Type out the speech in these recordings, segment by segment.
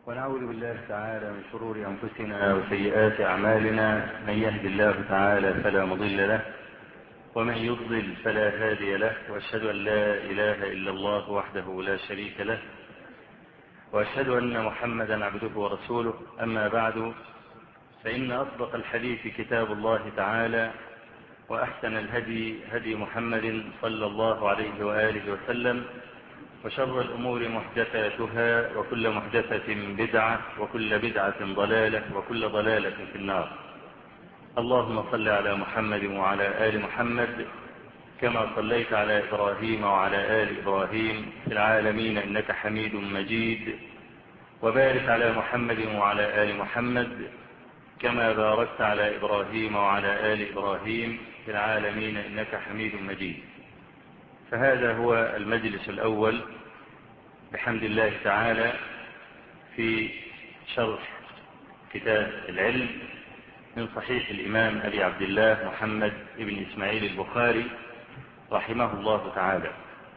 ونعوذ بالله تعالى من شرور أنفسنا وسيئات أعمالنا. من يهد الله تعالى فلا مضل له ومن يضلل فلا هادي له، وأشهد أن لا إله إلا الله وحده لا شريك له، وأشهد أن محمدا عبده ورسوله. أما بعد، فإن أصدق الحديث كتاب الله تعالى، وأحسن الهدي هدي محمد صلى الله عليه وآله وسلم، وشر الأمور محدثاتها، وكل محدثة بدعة، وكل بدعة ضلالة، وكل ضلالة في النار. اللهم صل على محمد وعلى آل محمد كما صليت على إبراهيم وعلى آل إبراهيم في العالمين إنك حميد مجيد، وبارك على محمد وعلى آل محمد كما باركت على إبراهيم وعلى آل إبراهيم في العالمين إنك حميد مجيد. فهذا هو المجلس الأول بحمد الله تعالى في شرح كتاب العلم من صحيح الإمام أبي عبد الله محمد بن إسماعيل البخاري رحمه الله تعالى.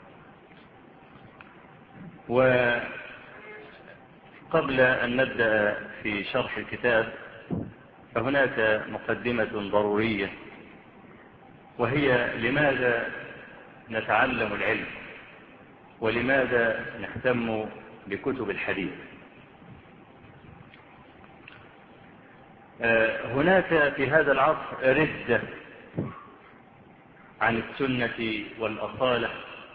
وقبل أن نبدأ في شرح الكتاب فهناك مقدمة ضرورية، وهي لماذا نتعلم العلم ولماذا نهتم بكتب الحديث. هناك في هذا العصر ردة عن السنة والأصالة،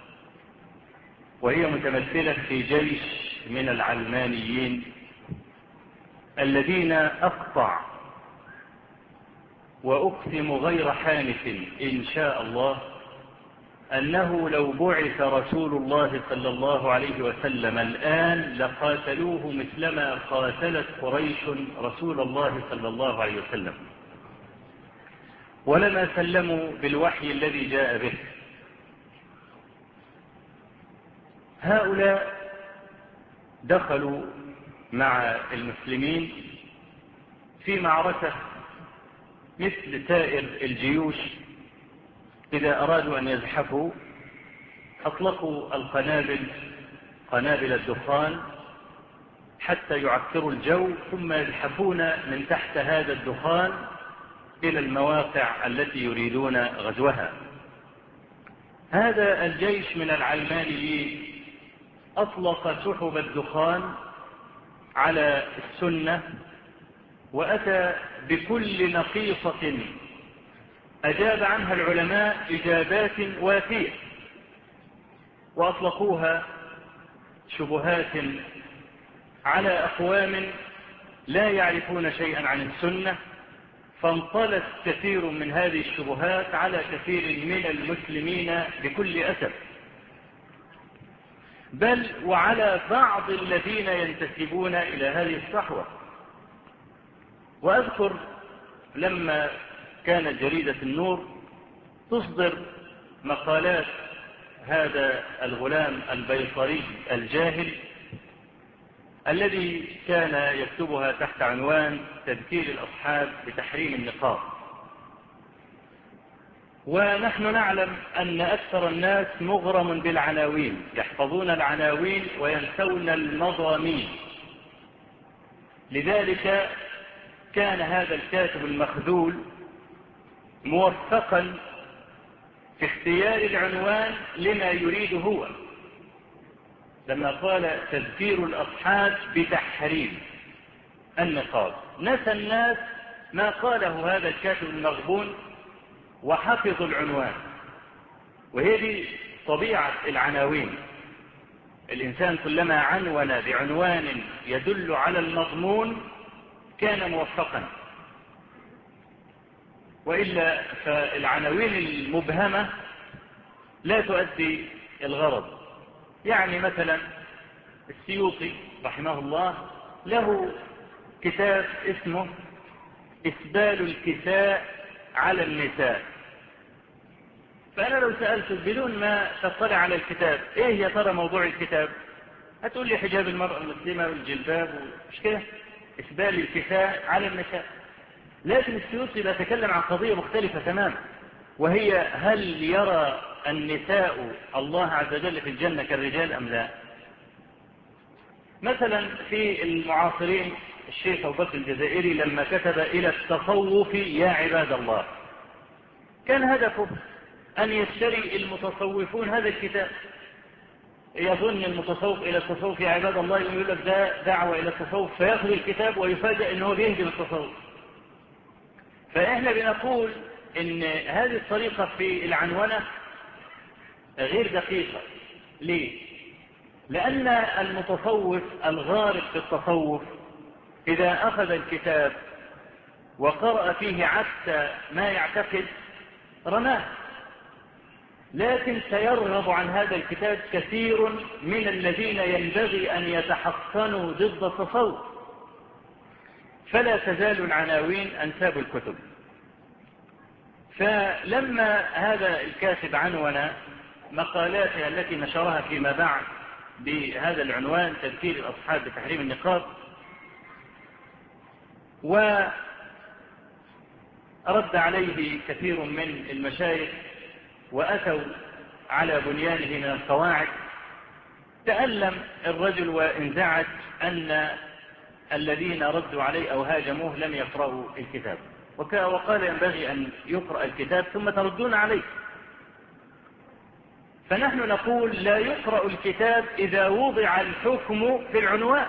وهي متمثلة في جيش من العلمانيين الذين أقطع وأقسم غير حانف إن شاء الله أنه لو بعث رسول الله صلى الله عليه وسلم الآن لقاتلوه مثلما قاتلت قريش رسول الله صلى الله عليه وسلم، ولما سلموا بالوحي الذي جاء به. هؤلاء دخلوا مع المسلمين في معركة مثل سائر الجيوش. إذا أرادوا أن يزحفوا أطلقوا قنابل الدخان حتى يعكروا الجو، ثم يزحفون من تحت هذا الدخان إلى المواقع التي يريدون غزوها. هذا الجيش من العلمانيين أطلق سحب الدخان على السنة، وأتى بكل نقيصة أجاب عنها العلماء إجابات وافية، وأطلقوها شبهات على أقوام لا يعرفون شيئا عن السنة، فانطلت كثير من هذه الشبهات على كثير من المسلمين بكل أسف، بل وعلى بعض الذين ينتسبون إلى هذه الصحوة. وأذكر لما كانت جريدة النور تصدر مقالات هذا الغلام البيطري الجاهل الذي كان يكتبها تحت عنوان تذكير الأصحاب بتحريم النقاب. ونحن نعلم أن أكثر الناس مغرم بالعناوين، يحفظون العناوين وينسون المضامين. لذلك كان هذا الكاتب المخذول موفقا في اختيار العنوان لما يريد هو، لما قال تذكير الأصحاب بتحريم النقاب. نسى الناس ما قاله هذا الكاتب المغبون وحفظوا العنوان. وهي دي طبيعة العناوين. الإنسان كلما عنون بعنوان يدل على المضمون كان موفقا، وإلا فالعناوين المبهمة لا تؤدي الغرض. يعني مثلا السيوطي رحمه الله له كتاب اسمه إسبال الكساء على النساء. فأنا لو سألت بدون ما تطلع على الكتاب إيه يا ترى موضوع الكتاب، هتقول لي حجاب المرأة المسلمة والجلباب، مش كده؟ إسبال الكساء على النساء. لكن السيوطي يتكلم عن قضية مختلفة تماما، وهي هل يرى النساء الله عز وجل في الجنة كالرجال أم لا؟ مثلا في المعاصرين الشيخ أبو بكر الجزائري لما كتب إلى التصوف يا عباد الله، كان هدفه أن يشتري المتصوفون هذا الكتاب. يظن المتصوف إلى التصوف يا عباد الله، يقول لك ده دعوة إلى التصوف، فيأخذ الكتاب ويفاجأ أنه بيهدم التصوف. فإحنا بنقول إن هذه الطريقة في العنونة غير دقيقة. ليه؟ لأن المتصوف الغارق في التصوف إذا أخذ الكتاب وقرأ فيه عكس ما يعتقد رماه، لكن سيرغب عن هذا الكتاب كثير من الذين ينبغي أن يتحصنوا ضد التصوف، فلا تزال العناوين أنساب الكتب. فلما هذا الكاتب عنون مقالاته التي نشرها فيما بعد بهذا العنوان تذكير الأصحاب بتحريم النقاب، ورد عليه كثير من المشايخ وأتوا على بنيانه من القواعد، تألم الرجل وانزعج أن الذين ردوا عليه أو هاجموه لم يقرأوا الكتاب، وقال ينبغي أن يقرأ الكتاب ثم تردون عليه. فنحن نقول لا يقرأ الكتاب إذا وضع الحكم في العنوان.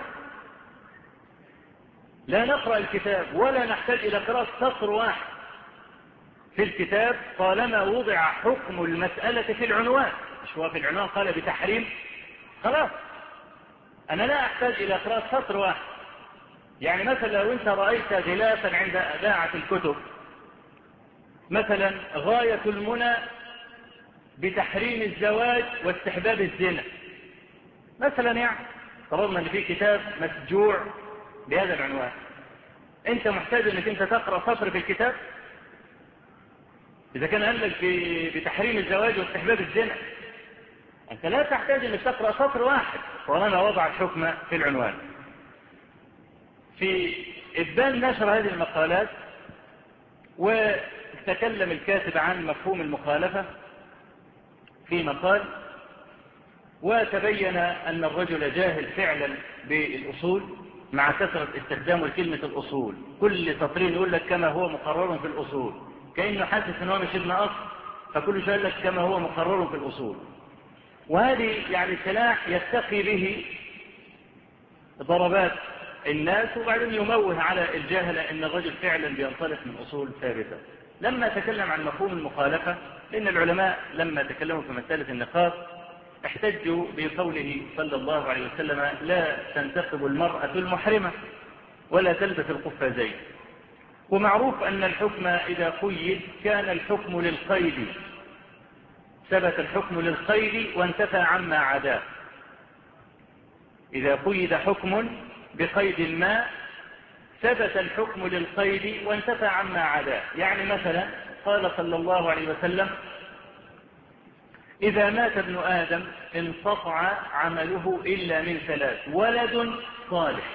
لا نقرأ الكتاب ولا نحتاج إلى قراءة سطر واحد في الكتاب طالما وضع حكم المسألة في العنوان. مش هو في العنوان قال بتحريم، خلاص أنا لا أحتاج إلى قراءة سطر واحد. يعني مثلا لو أنت رأيت غلافا عند باعة الكتب مثلا غاية المنى بتحريم الزواج واستحباب الزنا مثلا، يعني طالما ان في كتاب مسجوع بهذا العنوان، انت محتاج انك انت تقرأ سطر في الكتاب؟ اذا كان قال لك بتحريم الزواج واستحباب الزنا، انت لا تحتاج انك تقرأ سطر واحد طالما وضع الحكم في العنوان. في إبان نشر هذه المقالات وتكلم الكاتب عن مفهوم المخالفة في مقال، وتبين أن الرجل جاهل فعلا بالأصول مع كثرة استخدامه لكلمة الأصول. كل سطرين يقول لك كما هو مقرر في الأصول، كأنه حاسس أنه مش ابن أصل، فكل شيء يقول لك كما هو مقرر في الأصول. وهذه يعني سلاح يتقي به ضربات الناس، وبعدين يموه على الجاهل ان الرجل فعلا بينطلق من اصول ثابته. لما تكلم عن مفهوم المخالفه، لان العلماء لما تكلموا في مساله النقاب احتجوا بقوله صلى الله عليه وسلم لا تنتقب المراه المحرمه ولا تلبس القفازين. ومعروف ان الحكم اذا قيد كان الحكم للقيد، ثبت الحكم للقيد وانتفى عما عداه. اذا قيد حكم بقيد ما ثبت الحكم للقيد وانتفى عما عداه. يعني مثلا قال صلى الله عليه وسلم إذا مات ابن آدم انقطع عمله إلا من ثلاث: ولد صالح.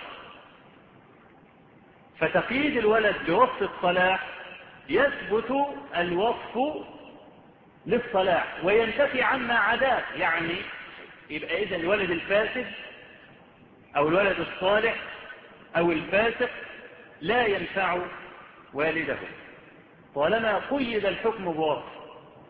فتقييد الولد بوصف الصلاح يثبت الوصف للصلاح وينتفي عما عداه. يعني يبقى إذا الولد الفاسد أو الولد الصالح أو الفاسق لا ينفع والده طالما قيد الحكم بوصف.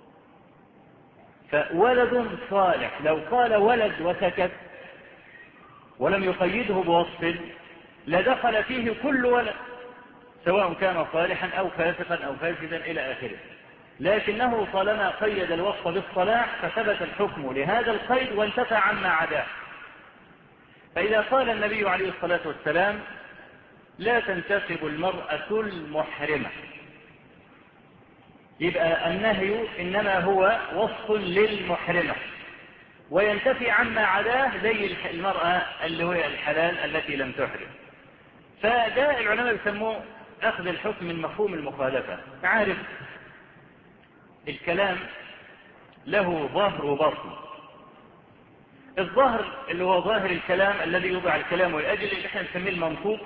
فولد صالح لو قال ولد وسكت ولم يقيده بوصف لدخل فيه كل ولد سواء كان صالحا أو فاسقا أو فاسدا إلى آخره، لكنه طالما قيد الوصف بالصلاح فثبت الحكم لهذا القيد وانتفى عما عداه. فإذا قال النبي عليه الصلاة والسلام لا تنتقب المرأة المحرمة، يبقى النهي إنما هو وصف للمحرمة وينتفي عما عداه زي المرأة اللي هو الحلال التي لم تحرم. فده العلماء يسموه أخذ الحكم من مفهوم المخالفة. عارف الكلام له ظاهر وباطن. الظاهر اللي هو ظاهر الكلام الذي يوضع الكلام والأجل اللي احنا نسميه المنطوق،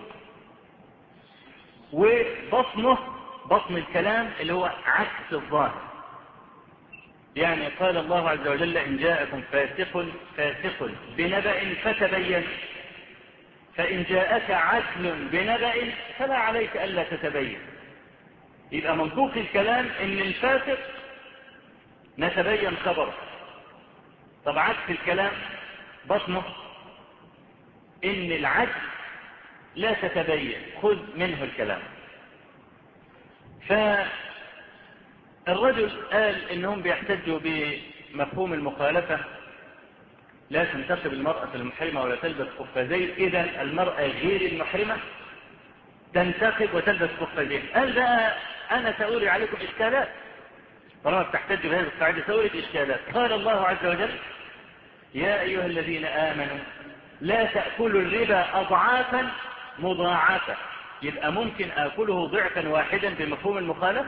وبطنه بطن الكلام اللي هو عكس الظاهر. يعني قال الله عز وجل إن جاءكم فاسق بنبأ فتبين. فإن جاءك عدل بنبأ فلا عليك ألا تتبين. يبقى منطوق الكلام إن الفاسق نتبين خبره. طب عكس الكلام بطنه إن العدل لا تتبين، خذ منه الكلام. فالرجل قال إنهم بيحتجوا بمفهوم المخالفة، لا تنتخب المرأة المحرمة ولا تلبس قفازين، إذا المرأة غير المحرمة تنتخب وتلبس قفازين. قال بقى أنا سأوري عليكم إشكالات طالما بتحتج بهذه القاعدة، سأوري إشكالات. قال الله عز وجل: يا أيها الذين آمنوا لا تأكلوا الربا أضعافا مضاعفة. يبقى ممكن آكله ضعفا واحدا بمفهوم المخالفة،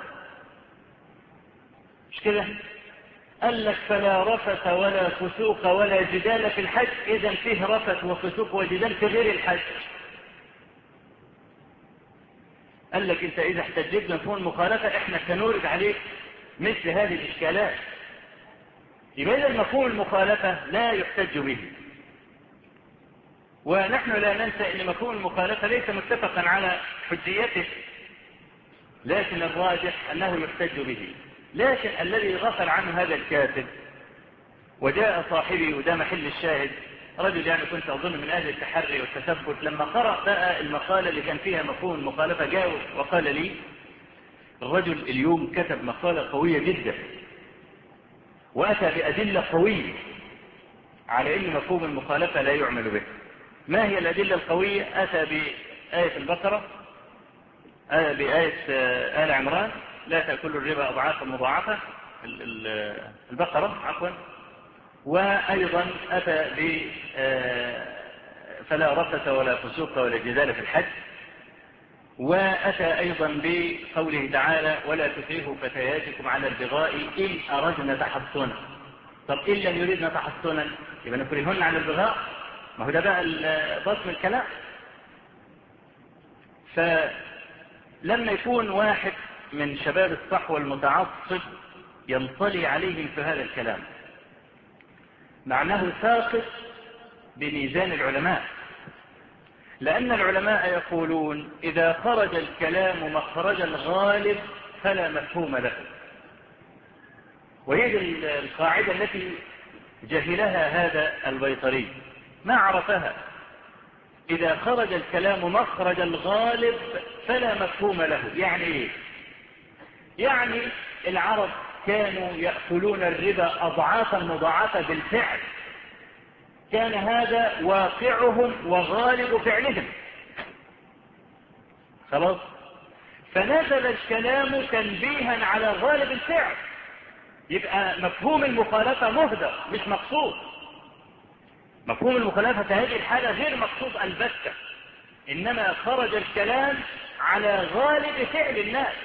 مش كده؟ قال لك: فلا رفث ولا فسوق ولا جدال في الحج. إذا فيه رفث وفسوق وجدال في غير الحج. قال لك: انت إذا احتجت بمفهوم المخالفة احنا سنورد عليك مثل هذه الإشكالات. يبقى إذا مفهوم المخالفة لا يحتج به، ونحن لا ننسى أن مفهوم المخالفة ليس متفقا على حجيته، لكن الراجح أنه يحتج به. لكن الذي غفل عنه هذا الكاتب وجاء صاحبي، وده محل الشاهد، رجل يعني كنت أظن من أهل التحري والتثبت، لما قرأ بقى المقالة اللي كان فيها مفهوم المخالفة جاء وقال لي: الرجل اليوم كتب مقالة قوية جدا وأتى بأدلة قوية على أن مفهوم المخالفة لا يعمل به. ما هي الأدلة القوية؟ أتى بآية البقرة، بآية آل عمران: لا تأكلوا الربا أضعافا مضاعفة، البقرة عفوا. وأيضا أتى ب فلا رفث ولا فسوق ولا جدال في الحج. وأتى أيضا بقوله تعالى: ولا تكرهوا فتياتكم على البغاء إن أردنا تحصنا. طب إن لم يريدنا تحصنا يبقى نكرهن على البغاء؟ ما هو ده بقى بطن الكلام. فلما يكون واحد من شباب الصحوة المتعصب ينطلي عليهم في هذا الكلام، معناه ساقط بميزان العلماء، لأن العلماء يقولون: إذا خرج الكلام مخرج الغالب فلا مفهوم له. وهي القاعدة التي جهلها هذا البيطري، ما عرفها. إذا خرج الكلام مخرج الغالب فلا مفهوم له. يعني إيه؟ يعني العرب كانوا يأكلون الربا أضعافا مضاعفة بالفعل، كان هذا واقعهم وغالب فعلهم. خلاص؟ فنزل الكلام تنبيها على غالب الفعل، يبقى مفهوم المخالفة مهدر مش مقصود. مفهوم المخالفة في هذه الحالة غير مقصود البتة، إنما خرج الكلام على غالب فعل الناس،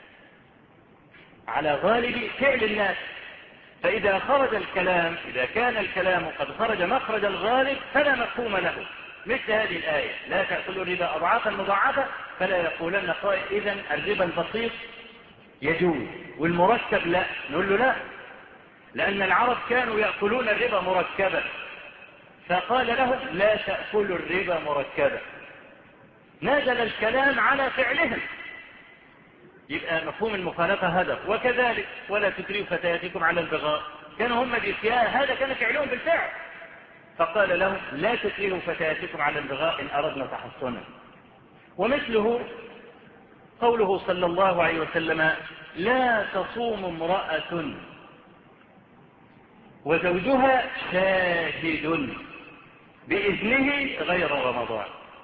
على غالب فعل الناس. فإذا خرج الكلام، إذا كان الكلام قد خرج مخرج الغالب فلا مفهوم له. مثل هذه الآية: لا تأكلوا الربا أضعافا مضاعفة، فلا يقولن قائل إذن الربا البسيط يجوز والمركب لا. نقول له لا، لأن العرب كانوا يأكلون الربا مركبا، فقال لهم: لا تأكلوا الربا مركبا. نزل الكلام على فعلهم، يبقى مفهوم المخالفة هدف. وكذلك: ولا تكرهوا فتياتكم على البغاء، كانوا هم بإتيان هذا كان فعلهم بالفعل، فقال لهم: لا تكرهوا فتياتكم على البغاء إن أردنا تحصنا. ومثله قوله صلى الله عليه وسلم: لا تصوم امرأة وزوجها شاهد بإذنه غير رمضان.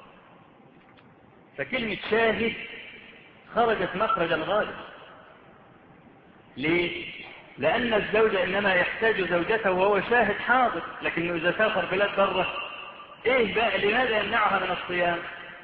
فكلمة شاهد خرجت مخرج الغالب. ليه؟ لأن الزوج إنما يحتاج زوجته وهو شاهد حاضر، لكنه إذا سافر بلاد بره إيه بقى؟ لماذا يمنعها من الصيام؟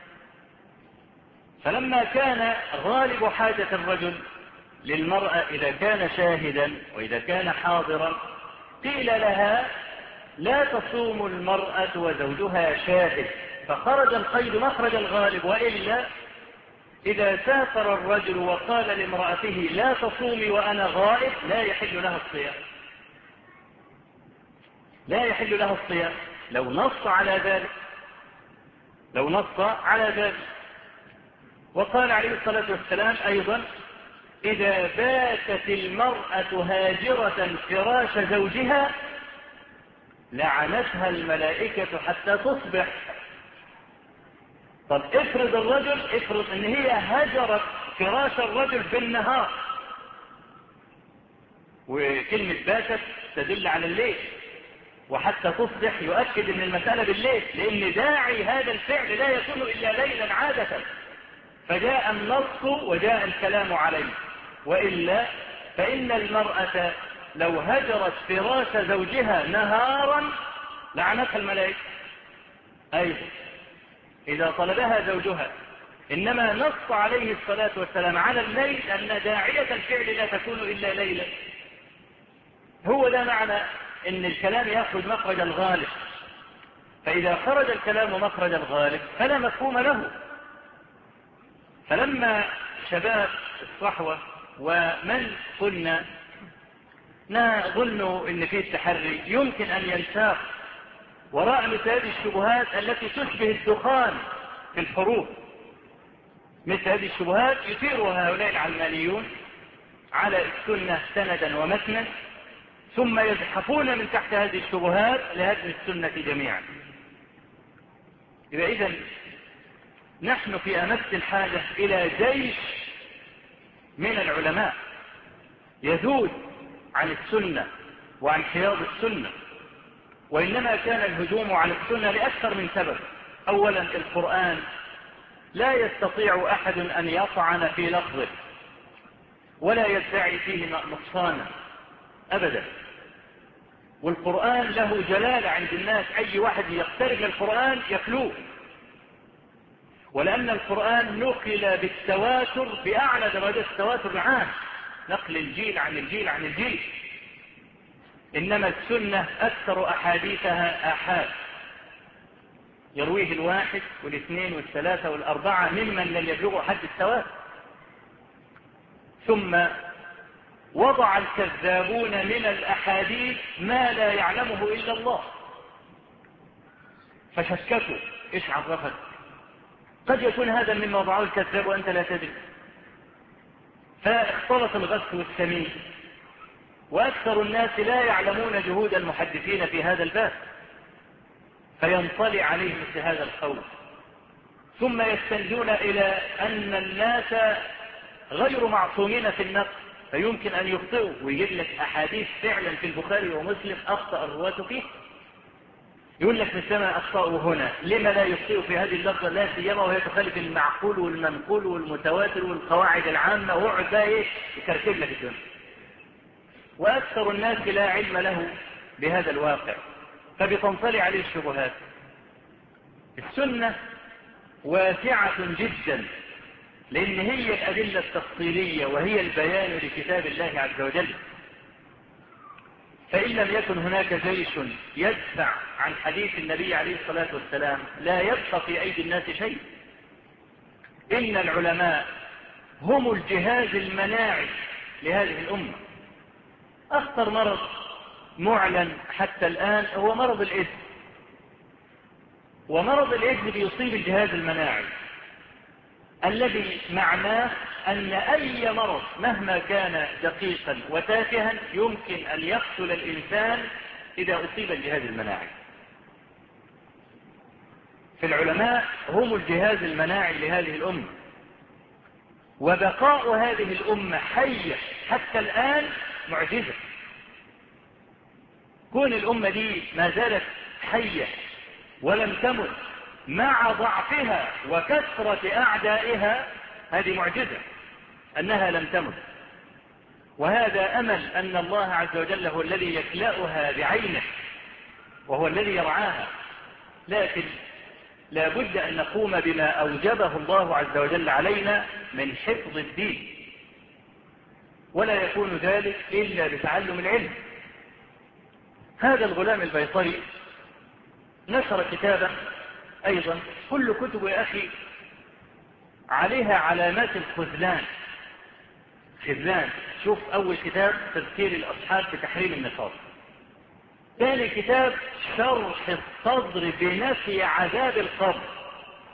فلما كان غالب حاجة الرجل للمرأة إذا كان شاهدا وإذا كان حاضرا، قيل لها: لا تصوم المرأة وزوجها شاهد، فخرج القيد مخرج الغالب. وإلا إذا سافر الرجل وقال لامرأته: لا تصومي وأنا غائب، لا يحل لها الصيام، لا يحل لها الصيام لو نص على ذلك. لو نص على ذلك. وقال عليه الصلاة والسلام أيضا: إذا باتت المرأة هاجرة فراش زوجها لعنتها الملائكة حتى تصبح. طب افرض ان هي هجرت فراش الرجل بالنهار، وكلمة باتت تدل على الليل، وحتى تصبح يؤكد ان المسألة بالليل، لان داعي هذا الفعل لا يكون الا ليلا عادة، فجاء النص وجاء الكلام عليه. وإلا فإن المرأة لو هجرت فراش زوجها نهارا لعنتها الملائكة أيضا إذا طلبها زوجها. إنما نص عليه الصلاة والسلام على الليل أن داعية الفعل لا تكون إلا ليلا. هو ده معنى أن الكلام يأخذ مخرج الغالب، فإذا خرج الكلام مخرج الغالب فلا مفهوم له. فلما شباب الصحوة ومن كنا نظن أن فيه التحري يمكن أن ينساق وراء مثل هذه الشبهات التي تشبه الدخان في الحروب، مثل هذه الشبهات يثيرها هؤلاء العلمانيون على السنة سندا ومتنا، ثم يزحفون من تحت هذه الشبهات لهدم السنة جميعا. إذن نحن في أمس الحاجة إلى جيش من العلماء يذود عن السنة وعن حياض السنة. وإنما كان الهجوم على السنة لأكثر من سبب. أولا القرآن لا يستطيع أحد أن يطعن في لفظه ولا يدعي فيه نقصانا أبدا، والقرآن له جلالة عند الناس، أي واحد يقترب من القرآن يخلوه. ولأن القرآن نقل بالتواتر بأعلى درجة التواتر العام، نقل الجيل عن الجيل عن الجيل. إنما السنة أكثر أحاديثها آحاد يرويه الواحد والاثنين والثلاثة والأربعة ممن لم يبلغوا حد التواتر. ثم وضع الكذابون من الأحاديث ما لا يعلمه إلا الله، فشككوا إيش عرفت، قد يكون هذا مما وضعه الكذاب وأنت لا تدري. فاختلط الغث والسمين، وأكثر الناس لا يعلمون جهود المحدثين في هذا الباب، فينطلي عليهم مثل هذا القول. ثم يستندون إلى أن الناس غير معصومين في النقل، فيمكن أن يخطئوا، ويجيب لك أحاديث فعلا في البخاري ومسلم أخطأ الرواة فيه، يقول لك مثلما أخطأوا هنا لما لا يخطئوا في هذه اللفظة، لا سيما وهي تخالف المعقول والمنقول والمتواتر والقواعد العامة، ويقعد بقى ايه يكركب لك الدنيا. وأكثر الناس لا علم له بهذا الواقع، فبتنطلي عليه الشبهات. السنة واسعة جدا، لأن هي الأدلة التفصيلية وهي البيان لكتاب الله عز وجل. فإن لم يكن هناك جيش يدفع عن حديث النبي عليه الصلاة والسلام لا يبقى في أيدي الناس شيء. إن العلماء هم الجهاز المناعي لهذه الأمة. أخطر مرض معلن حتى الآن هو مرض الإيدز، ومرض الإيدز بيصيب الجهاز المناعي، الذي معناه أن أي مرض مهما كان دقيقا وتافها يمكن أن يقتل الإنسان إذا أصيب الجهاز المناعي. فالعلماء هم الجهاز المناعي لهذه الأمة، وبقاء هذه الأمة حية حتى الآن معجزة. كون الأمة دي ما زالت حية ولم تمت مع ضعفها وكثرة أعدائها، هذه معجزة أنها لم تمت. وهذا أمل أن الله عز وجل هو الذي يكلأها بعينه وهو الذي يرعاها. لكن لا بد أن نقوم بما أوجبه الله عز وجل علينا من حفظ الدين، ولا يكون ذلك إلا بتعلم العلم. هذا الغلام البيطري نشر كتابا أيضا، كل كتب يا أخي عليها علامات الخذلان. خذلان. شوف أول كتاب تذكير الأصحاب بتحريم النصارى، ثاني كتاب شرح الصدر بنفي عذاب القبر،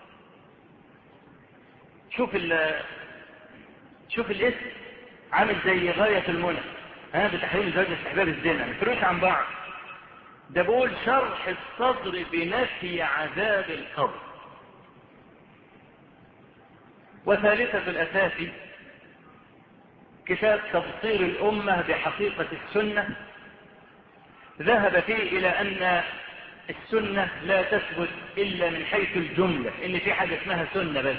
شوف الاسم عامل زي غاية المنى، بتحريم زواج استحباب الزنا، مفروش عن بعض. ده بقول شرح الصدر بنفي عذاب القبر. وثالثة الأساس كتاب تبصير الأمة بحقيقة السنة، ذهب فيه إلى أن السنة لا تثبت إلا من حيث الجملة، إن في حاجة اسمها سنة بس.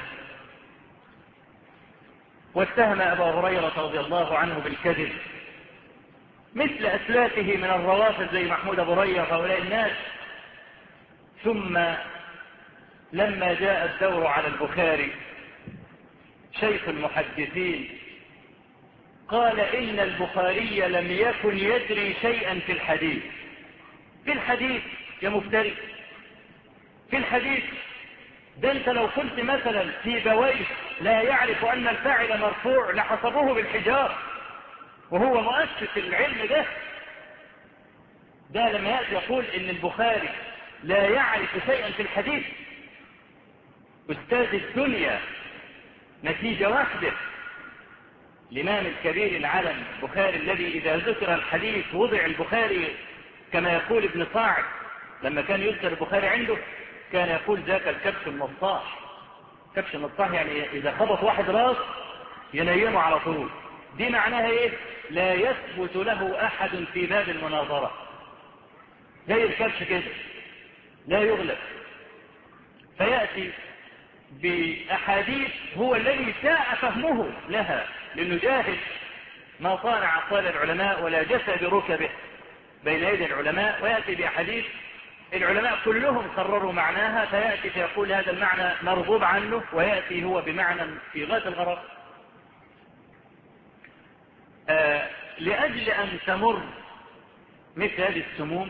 واتهم أبا هريرة رضي الله عنه بالكذب مثل أسلافه من الروافض زي محمود أبو رية وهؤلاء الناس. ثم لما جاء الدور على البخاري شيخ المحدثين قال إن البخاري لم يكن يدري شيئا في الحديث. في الحديث يا مفتري، في الحديث ده انت لو قلت مثلا في بويس لا يعرف أن الفاعل مرفوع لحصبوه بالحجار، وهو مؤسس العلم ده لما يأتي يقول إن البخاري لا يعرف شيئا في الحديث. أستاذ الدنيا نتيجة واحدة، الإمام الكبير العلم البخاري الذي إذا ذكر الحديث وضع البخاري كما يقول ابن صاعد لما كان يذكر البخاري عنده كان يقول ذاك الكبش النصاح. كبش النصاح يعني إذا خبط واحد راس ينيمه على طول. دي معناها إيه؟ لا يثبت له أحد في باب المناظرة، زي الكبش كده لا يغلب. فيأتي بأحاديث هو الذي ساء فهمه لها، لأنه جاهل ما صانع أقوال العلماء ولا جسى بركبه بين يدي العلماء، ويأتي بأحاديث العلماء كلهم قرروا معناها، فيأتي فيقول هذا المعنى مرغوب عنه، ويأتي هو بمعنى في غاية الغرض. لأجل أن تمر مثل هذه السموم،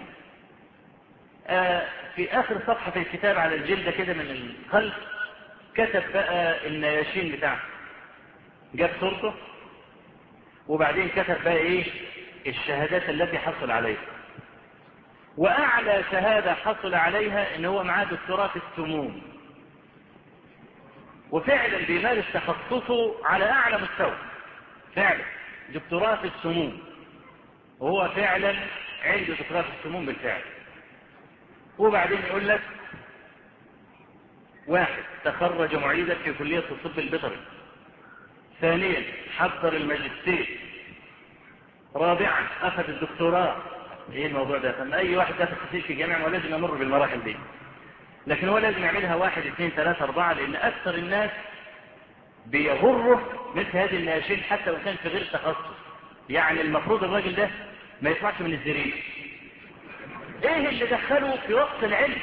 في آخر صفحة في الكتاب على الجلدة كده من الخلف كتب بقى النياشين بتاعه، جاب صورته وبعدين كتب بقى ايه الشهادات التي حصل عليها. وأعلى شهادة حصل عليها إن هو معاه دكتوراه في السموم، وفعلا بيمارس تخصصه على أعلى مستوى، فعلا دكتوراه في السموم، وهو فعلا عنده دكتوراه في السموم بالفعل. وبعدين يقول لك واحد تخرج معيدا في كلية الطب البيطري، ثانيا حضر الماجستير، رابعا أخذ الدكتوراه. ايه الموضوع ده؟ فما اي واحد داخل تخصص في جامعة ولازم يمر بالمراحل دي، لكن هو لازم يعملها 1 2 3 4، لان اكثر الناس بيغره مثل هذه الناشين حتى لو كان في غير تخصص. يعني المفروض الراجل ده ما يطلعش من الزريبة. ايه اللي دخله في وسط العلم؟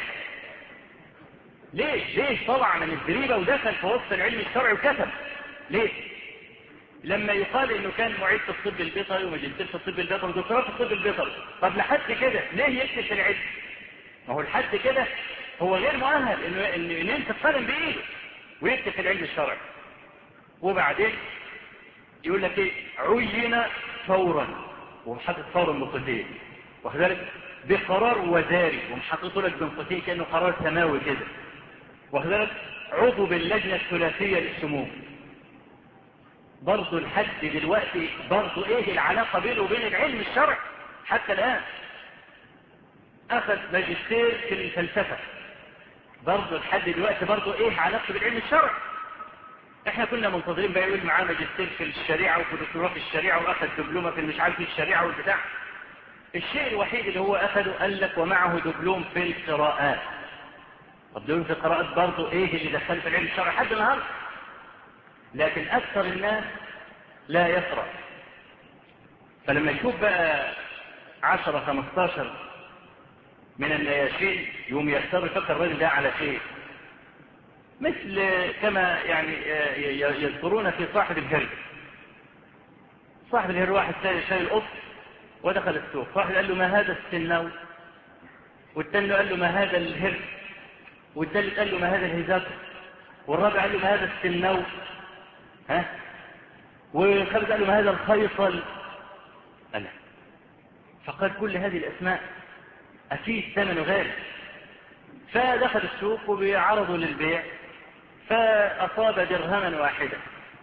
ليه طلع من الزريبة ودخل في وسط العلم الشرعي وكتب؟ ليه؟ لما يقال انه كان معيد في الطب البيطري وماجستير في الطب البيطري ودكتوراه في الطب البيطري، طب لحد كده ليه يكتب في العلم؟ ما هو لحد كده هو غير مؤهل انه يمسك قلم بايده ويكتب في العلم الشرعي. وبعدين يقول لك ايه؟ عين فورا، ومحطط فورا بنقطتين، وكذلك بقرار وزاري ومحطط لك بنقطتين كانه قرار سماوي كده، وكذلك عضو باللجنه الثلاثيه للسموم. برضه لحد دلوقتي برضه ايه العلاقه بينه وبين العلم الشرعي حتى الان؟ اخذ ماجستير في الفلسفه، برضه لحد دلوقتي برضه ايه علاقته بالعلم الشرعي؟ احنا كنا منتظرين بقى يقول معاه ماجستير في الشريعه وفي دكتوراه في الشريعه واخذ دبلومه في مش عارف الشريعه والبتاع. الشيء الوحيد اللي هو اخذه قال لك ومعه دبلوم في القراءات. طب دبلوم في القراءات برضه ايه اللي دخل في العلم الشرعي لحد النهارده؟ لكن اكثر الناس لا يقرأ. فلما يشوف بقى 10 15 من النياشين يوم يختار فكر الرجل ده على شيء، مثل كما يعني يذكرون في صاحب الهر. صاحب الهر واحد شاي القط ودخل السوق، واحد قال له ما هذا السنو، والثاني قال له ما هذا الهر، والثالث قال له ما هذا الهزاق، والرابع قال له ما هذا السنو، والخامس قال له ما هذا الخيصل. قال فقال كل هذه الأسماء أكيد ثمن غالي. فدخل السوق وبيعرضوا للبيع، فالراجل أصاب درهما واحدا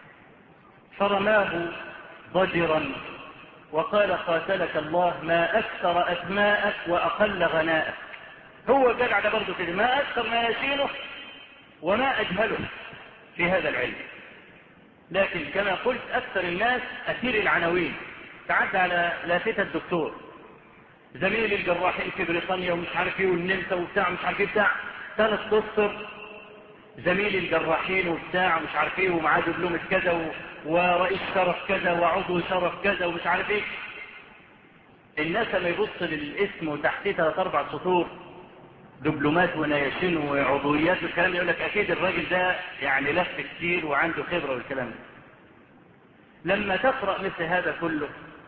فرماه ضجرا وقال قاتلك الله ما أكثر أسماءك وأقل غناءك. هو قال على برضه كده ما أكثر ما يشينه وما أجهله في هذا العلم. لكن كما قلت أكثر الناس أثير العناوين. تعدى على لافتة الدكتور زميل الجراحين في بريطانيا ومش عارف ايه والنمسا وبتاع مش عارف ايه بتاع 3 أسطر زميل الجراحين وبتاع مش عارف ايه ومعاه دبلومة كذا ورئيس شرف كذا وعضو شرف كذا ومش عارف ايه. الناس لما يبص للاسم وتحتيه 3-4 سطور دبلومات ونياشين وعضويات والكلام يقول لك اكيد الراجل ده يعني لف كتير وعنده خبرة والكلام ده. لما تقرأ مثل هذا كله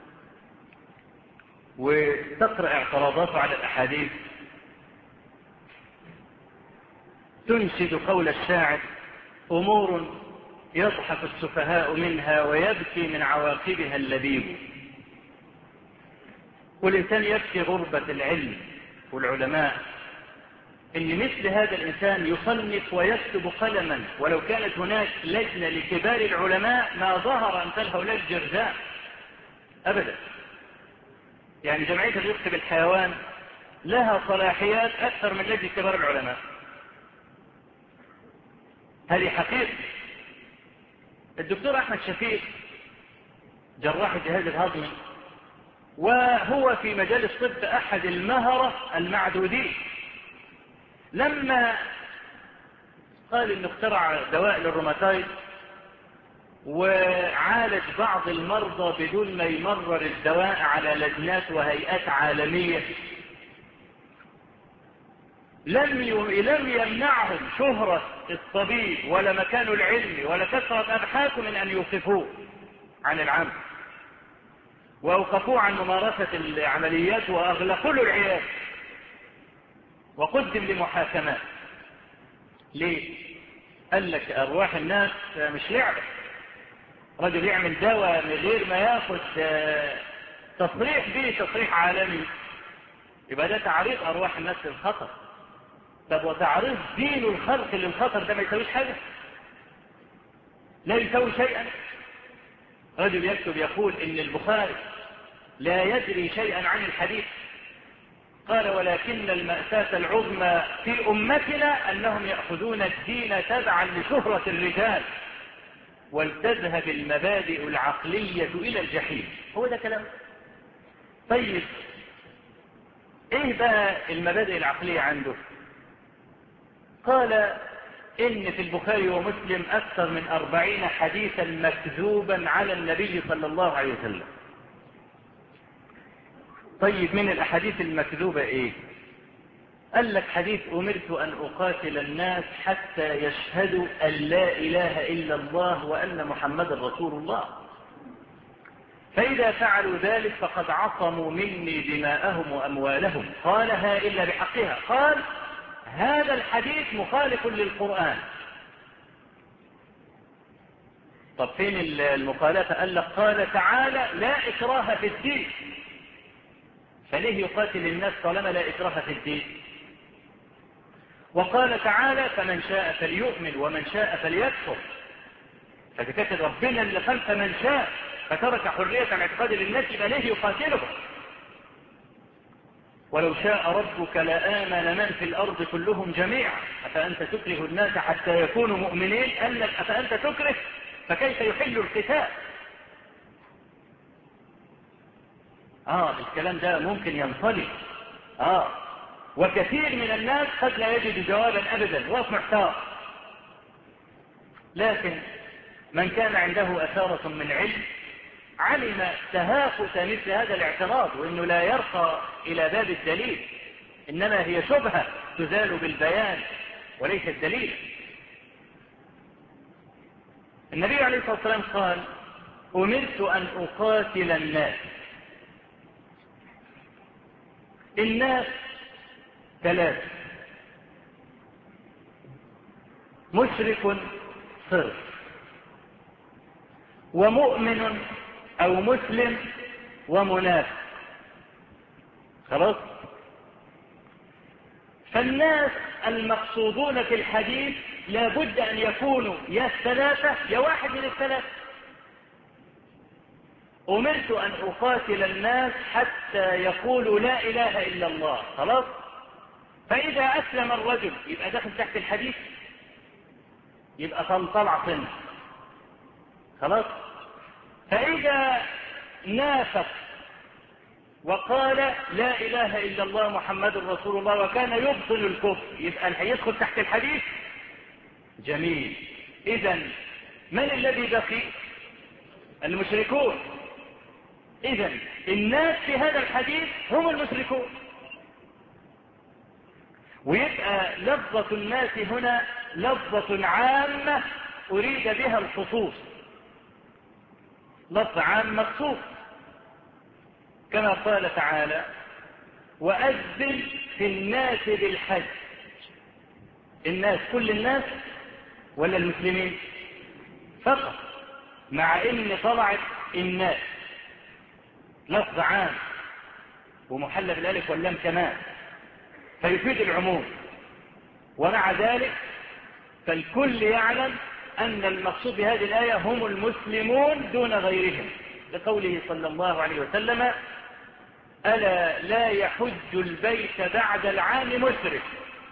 وتقرأ اعتراضاته على الأحاديث تنشد قول الشاعر أمور يضحك السفهاء منها ويبكي من عواقبها اللبيب. والإنسان يبكي غربة العلم والعلماء إن مثل هذا الإنسان يصنف ويكتب قلما ولو كانت هناك لجنة لكبار العلماء ما ظهر أمثال هؤلاء الجرذاء أبدا. يعني جمعية الرفق بالحيوان لها صلاحيات أكثر من لجنة كبار العلماء. هذه حقيقة. الدكتور أحمد شفيق جراح الجهاز الهضمي وهو في مجال الطب أحد المهرة المعدودين. لما قال إنه اخترع دواء للروماتايد وعالج بعض المرضى بدون ما يمرر الدواء على لجنات وهيئات عالمية لم يمنعهم شهرة الطبيب ولا مكانه العلمي ولا كثرة أبحاثه من أن يوقفوه عن العمل وأوقفوه عن ممارسة العمليات وأغلقوا له العيادة وقدم لمحاكمات. ليه؟ قال لك أرواح الناس مش لعبة. رجل يعمل دواء من غير ما ياخذ تصريح به تصريح عالمي يبقى ده تعريض أرواح الناس للخطر. طب وتعريض دين الخلق للخطر ده ما يسويش حاجة؟ لا يسوي شيئا. رجل يكتب يقول إن البخاري لا يدري شيئا عن الحديث. قال ولكن المأساة العظمى في أمتنا أنهم يأخذون الدين تبعا لشهرة الرجال ولتذهب المبادئ العقلية إلى الجحيم. هو ده كلام. طيب إيه بقى المبادئ العقلية عنده؟ قال إن في البخاري ومسلم أكثر من 40 حديثا مكذوبا على النبي صلى الله عليه وسلم. طيب من الأحاديث المكذوبة إيه؟ قال لك حديث أمرت أن أقاتل الناس حتى يشهدوا أن لا إله إلا الله وأن محمد رسول الله فإذا فعلوا ذلك فقد عصموا مني دماءهم وأموالهم. قالها إلا بحقها. قال هذا الحديث مخالف للقرآن. طب فين المخالفة؟ قال لك قال تعالى لا إكراه في الدين. فليه يقاتل الناس طالما لا إكراه في الدين؟ وقال تعالى فمن شاء فليؤمن ومن شاء فليكفر. فكتب ربنا اللي خلف من شاء فترك حرية الاعتقاد للناس يبقى ليه يقاتلهم؟ ولو شاء ربك لآمن من في الأرض كلهم جميعا أفأنت تكره الناس حتى يكونوا مؤمنين. قال لك أفأنت تكره فكيف يحل القتال؟ الكلام ده ممكن ينطلق. وكثير من الناس قد لا يجد جوابا أبدا وهو محتار. لكن من كان عنده أثارة من علم علم تهافت مثل هذا الاعتراض وأنه لا يرقى إلى باب الدليل إنما هي شبهة تزال بالبيان وليس الدليل. النبي عليه الصلاة والسلام قال أمرت أن أقاتل الناس. الناس 3: مشرك صرف ومؤمن أو مسلم ومنافق. خلاص؟ فالناس المقصودون في الحديث لابد أن يكونوا يا الثلاثة يا واحد من الثلاثة. أمرت أن أقاتل الناس حتى يقولوا لا إله إلا الله. خلاص، فإذا أسلم الرجل يبقى داخل تحت الحديث، يبقى طلع صنف. خلاص، فإذا نافق وقال لا إله إلا الله محمد رسول الله وكان يبطل الكفر، يبقى هيدخل تحت الحديث. جميل. إذن من الذي بقي؟ المشركون. إذن الناس في هذا الحديث هم المشركون، ويبقى لفظة الناس هنا لفظة عامة أريد بها الخصوص، لفظ عام مخصوص، كما قال تعالى وأذن في الناس بالحج. الناس كل الناس ولا المسلمين فقط؟ مع ان طلعت الناس لفظ عام ومحلى بالالف واللام كمان، فيفيد العموم. ومع ذلك فالكل يعلم أن المقصود بهذه الآية هم المسلمون دون غيرهم، لقوله صلى الله عليه وسلم ألا لا يحج البيت بعد العام مشرك.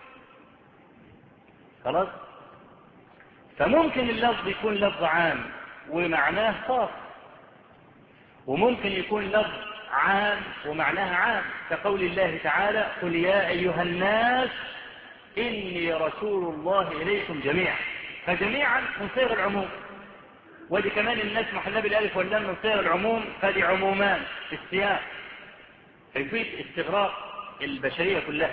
خلاص، فممكن اللفظ يكون لفظ عام ومعناه خاص، وممكن يكون لفظ عام ومعناه عام، كقول الله تعالى قل يا أيها الناس إني رسول الله إليكم جميعا. فجميعا من صيغ العموم، ودي كمان الناس محلى بالالف واللام من صيغ العموم، فدي عمومان في السياق، فيفيد استغراق البشرية كلها.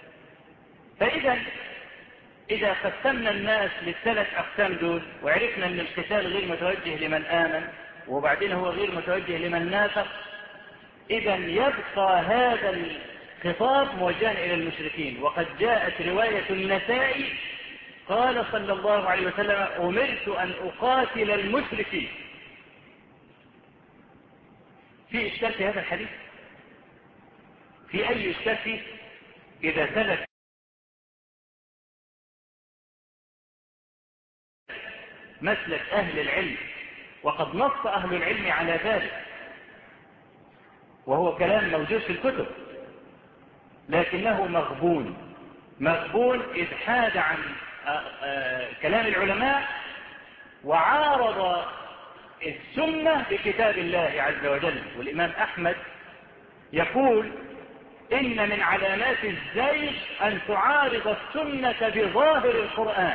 إذا قسمنا الناس للثلاث أقسام دول وعرفنا أن القتال غير متوجه لمن آمن وبعدين هو غير متوجه لمن نافق، إذا يبقى هذا الخطاب موجها إلى المشركين. وقد جاءت رواية النسائي قال صلى الله عليه وسلم أمرت أن أقاتل المشركين. في إشكال في هذا الحديث؟ في أي إشكال فيه؟ إذا سلك مسلك أهل العلم، وقد نص أهل العلم على ذلك، وهو كلام موجود في الكتب، لكنه مغبون إذ حاد عن كلام العلماء وعارض السنة بكتاب الله عز وجل. والإمام أحمد يقول إن من علامات الزيغ أن تعارض السنة بظاهر القرآن،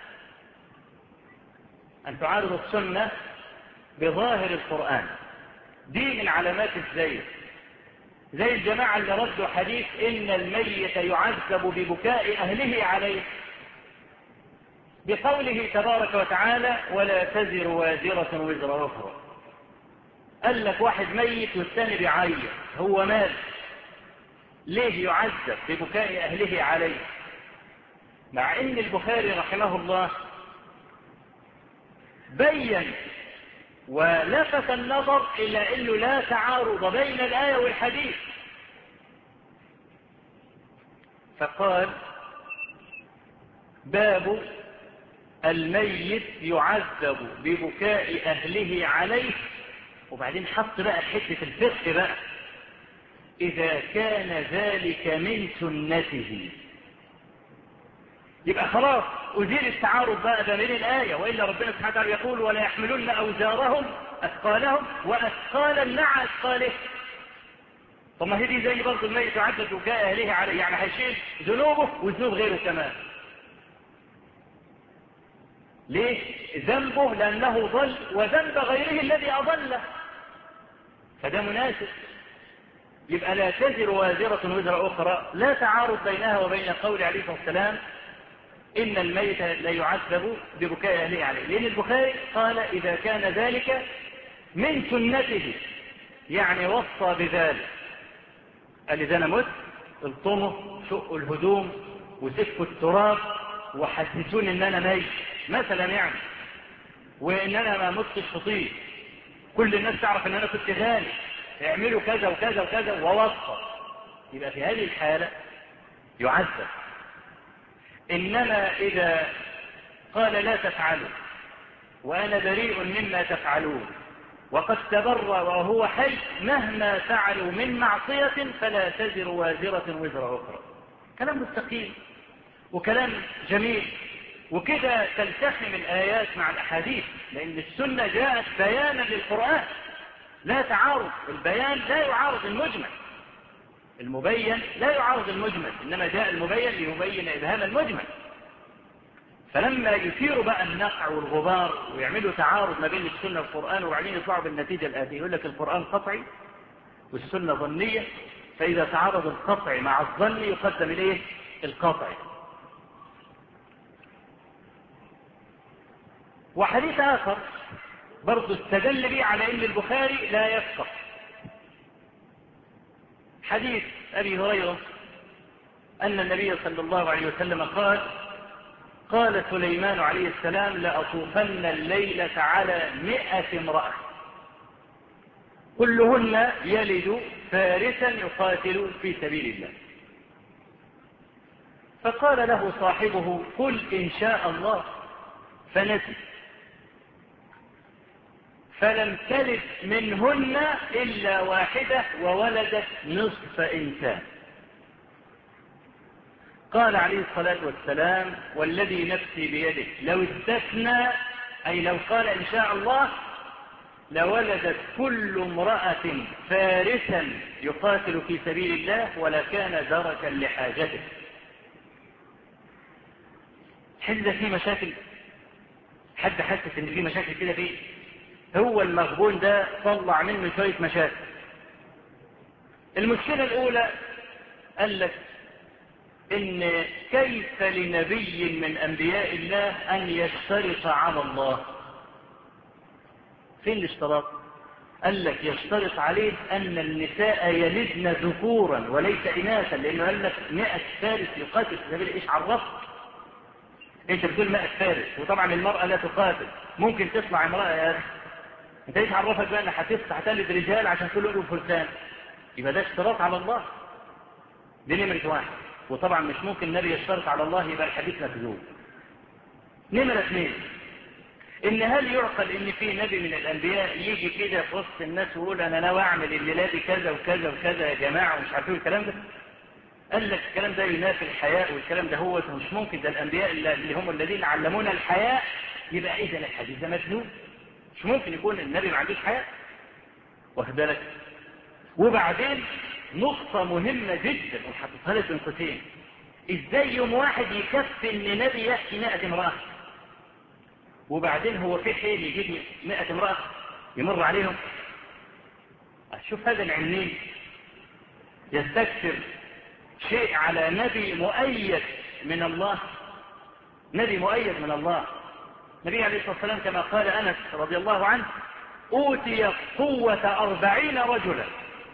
أن تعارض السنة بظاهر القرآن، دي من علامات الزيغ. زي الجماعة اللي ردوا حديث إن الميت يعذب ببكاء أهله عليه بقوله تبارك وتعالى ولا تزر وازرة وزر أخرى. قال لك واحد ميت والثاني بيعيط، هو مات ليه يعذب ببكاء أهله عليه؟ مع إن البخاري رحمه الله بين ولفت النظر إلى أنه لا تعارض بين الآية والحديث، فقال باب الميت يعذب ببكاء أهله عليه، وبعدين حط بقى حتة الفقه بقى إذا كان ذلك من سنته. يبقى خلاص أزيل التعارض بقى بين الآية، وإلا ربنا سبحانه وتعالى يقول ولا يحملون أوزارهم أثقالهم وأثقالا مع أثقاله. طب ما هي دي زي برضه الميت يعذب ببكاء أهله عليه، يعني هيشيل ذنوبه وذنوب غيره كمان. ليه؟ ذنبه لأنه ضل وذنب غيره الذي أضله، فده مناسب. يبقى لا تزر وازرة وزر أخرى، لا تعارض بينها وبين قول عليه الصلاة والسلام إن الميت لا يعذب ببكاء أهله عليه، لأن البخاري قال إذا كان ذلك من سنته، يعني وصى بذلك. قال إذا أنا مت الطمه شقوا الهدوم وسفكوا التراب وحسسوني إن أنا ميت مثلا يعني، وإن أنا ما متش خطير، كل الناس تعرف إن أنا كنت غالي، يعملوا كذا وكذا وكذا ووصى، يبقى في هذه الحالة يعذب. إنما إذا قال لا تفعلوا وأنا بريء مما تفعلون، وقد تبرأ وهو حي مهما فعلوا من معصية فلا تزر وازرة وزر أخرى. كلام مستقيم وكلام جميل، وكده تلتحم الآيات مع الأحاديث، لأن السنة جاءت بيانا للقرآن، لا تعارض، البيان لا يعارض المجمل، المبين لا يعارض المجمل، إنما جاء المبين ليبين إبهام المجمل. فلما يثيروا بقى النقع والغبار ويعملوا تعارض ما بين السنة والقرآن وبعدين يطلعوا بالنتيجة الآتية، يقول لك القرآن قطعي والسنة ظنية، فإذا تعارض القطعي مع الظن يقدم إليه القطعي. وحديث آخر برضو استدل به على أن البخاري لا يفقه، حديث أبي هريرة أن النبي صلى الله عليه وسلم قال سليمان عليه السلام لأطوفن الليلة على 100 امرأة كلهن يلد فارسا يقاتل في سبيل الله. فقال له صاحبه قل إن شاء الله، فنسي، فلم تلد منهن إلا واحدة وولدت نصف إنسان. قال عليه الصلاة والسلام والذي نفسي بيده لو استثنى، أي لو قال إن شاء الله، لولدت كل امرأة فارسا يقاتل في سبيل الله ولكان دركا لحاجته. حد في مشاكل؟ حد حسس ان في مشاكل كده فيه؟ هو المغبون ده طلع منه شوية مشاكل. المشكلة الأولى قال لك إن كيف لنبي من أنبياء الله أن يشترط على الله؟ فين الاشتراط؟ قال لك يشترط عليه أن النساء يلدن ذكورا وليس إناثا، لأنه قال لك 100 فارس يقاتل في سبيل. إيش عرفت؟ أنت بتقول 100 فارس، وطبعا المرأة لا تقاتل، ممكن تطلع امرأة يا أخي. أنت إيش عرفك بقى أن هتلد رجال عشان كل يقولوا فرسان؟ يبقى ده اشتراط على الله، دي نمرة واحد. وطبعا مش ممكن النبي يشترط على الله، يبقى الحديث مكذوب. نمرة 2، إن هل يعقل إن في نبي من الأنبياء يجي كده في وسط الناس ويقول أنا ناوي أعمل الليلة دي كذا وكذا وكذا يا جماعة ومش عارفين الكلام ده؟ قال لك الكلام ده ينافي الحياء، والكلام ده هو مش ممكن، ده الأنبياء اللي هم الذين علمونا الحياء، يبقى إذا الحديث ده مكذوب، مش ممكن يكون النبي ما عندوش حياء. واخد بالك؟ وبعدين نقطة مهمة جدا وحطيتها لك بين قوسين، ازاي يوم واحد يكفي ان نبي يحكي 100 امرأة، وبعدين هو في حين يجيب 100 امرأة يمر عليهم؟ شوف هذا العلمين يستكثر شيء على نبي مؤيد من الله، نبي مؤيد من الله. النبي عليه الصلاة والسلام كما قال أنس رضي الله عنه أوتي قوة 40 رجلا،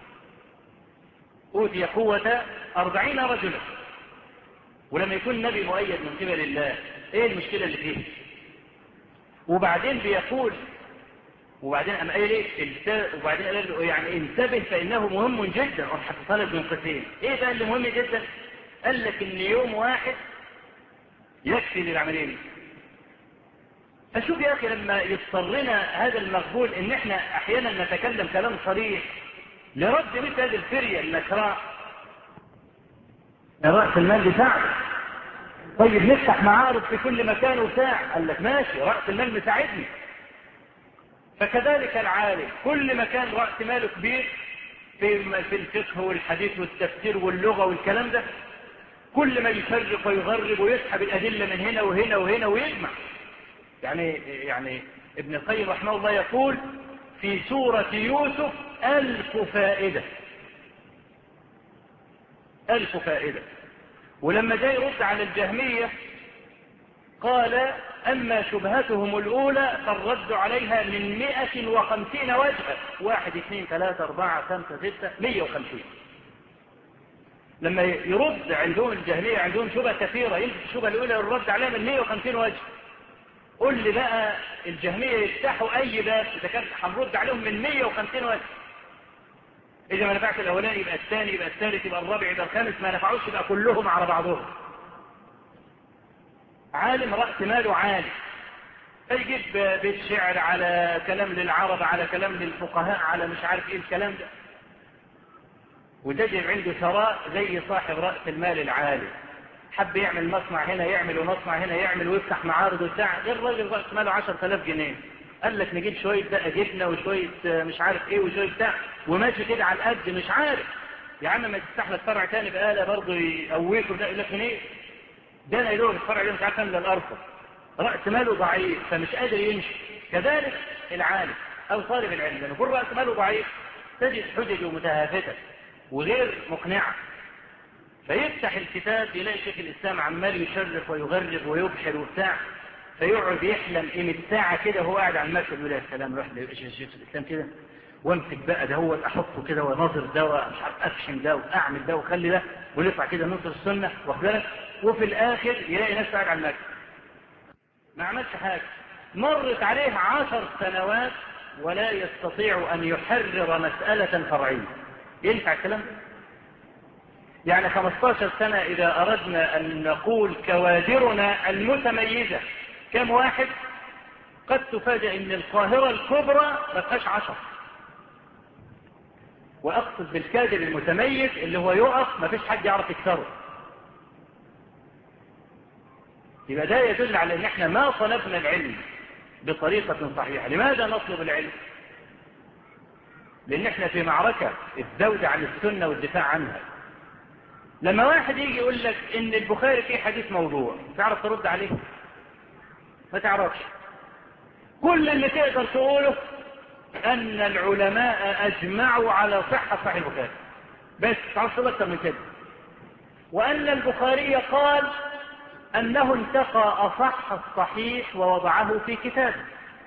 أوتي قوة 40 رجلا، ولما يكون نبي مؤيد من قبل الله ايه المشكلة اللي فيه؟ وبعدين بيقول، وبعدين قام قايل ايه؟ وبعدين قال له يعني انتبه فإنه مهم جدا، وحطيتها لك بين قوسين. ايه بقى اللي مهم جدا؟ قال لك ان يوم واحد يكفي للعملين. فشوف يا اخي لما يضطرنا هذا المقبول ان احنا احيانا نتكلم كلام صريح لرد مثل هذه الفرية النكراء، رأس المال بتاعه. طيب نفتح معارض في كل مكان وساعة، قال لك ماشي، رأس المال مساعدني. فكذلك العالم كل مكان رأس ماله كبير في الفقه والحديث والتفسير واللغة والكلام ده، كل ما يفرق ويغرب ويسحب الأدلة من هنا وهنا وهنا ويجمع. يعني ابن القيم رحمه الله يقول في سورة يوسف 1000 فائدة، 1000 فائدة. ولما جاء يرد على الجهمية قال أما شبهتهم الأولى فالرد عليها من 150 وجهة، 1 2 3 4 5 6 150. لما يرد عندهم الجهمية عندهم شبهة كثيرة، يمكن الشبهة الأولى الرد عليها من 150 وجه. قل لي بقى الجهمية يفتحوا أي باب إذا كان هنرد عليهم من 150 وجه. إذا ما نفعش الأولاني يبقى الثاني، يبقى الثالث، يبقى الرابع، يبقى الخامس، ما نفعوش يبقى كلهم على بعضهم. عالم رأس ماله عالي، فيجيب بيت شعر على كلام للعرب على كلام للفقهاء على مش عارف ايه الكلام ده، وتجد عنده ثراء زي صاحب رأس المال العالي، حب يعمل مصنع هنا يعمل ومصنع هنا يعمل ويفتح معارض وبتاع، غير راجل رأس ماله 10,000 جنيه قال لك نجيب شوية بقى جبنة وشوية مش عارف ايه وشوية بتاع وماشي كده على القد مش عارف. يا عم ما تفتح لك فرع تاني بقالة برضه يقويك وده يقول لك منين؟ ده انا يدور الفرع ده مش عارف املى الارض، رأس ماله ضعيف فمش قادر يمشي. كذلك العالم او طالب العلم لما يكون رأس ماله ضعيف تجد حججه متهافتة وغير مقنعة، فيفتح الكتاب يلاقي شيخ الاسلام عمال يشرف ويغرب ويبحر وبتاع، فيقعد يحلم قيمة ساعة كده وهو قاعد على المكتب يقول يا سلام روح لشيخ الاسلام كده وامسك بقى ده هو احطه كده وناظر ده مش عارف افشم ده واعمل ده وخلي ده ونطلع كده ننصر السنه واخد بالك، وفي الاخر يلاقي نفسه قاعد على المكتب ما عملش حاجه. مرت عليه 10 سنوات ولا يستطيع ان يحرر مسألة فرعية. ينفع الكلام ده؟ يعني 15 سنة اذا اردنا ان نقول كوادرنا المتميزة كم واحد، قد تفاجأ ان القاهرة الكبرى ما فيهاش 10. واقصد بالكادر المتميز اللي هو يقف ما فيش حد يعرف يكسره. يبقى ده يدل على ان احنا ما طلبنا العلم بطريقة صحيحة. لماذا نطلب العلم؟ لان احنا في معركة الذود عن السنة والدفاع عنها. لما واحد يجي يقول لك ان البخاري فيه حديث موضوع تعرف ترد عليه؟ ما تعرفش. كل اللي تقدر تقوله ان العلماء اجمعوا على صحة صحيح البخاري بس، تعرف تقول اكتر من كده. وان البخاري قال انه انتقى اصح الصحيح ووضعه في كتابه.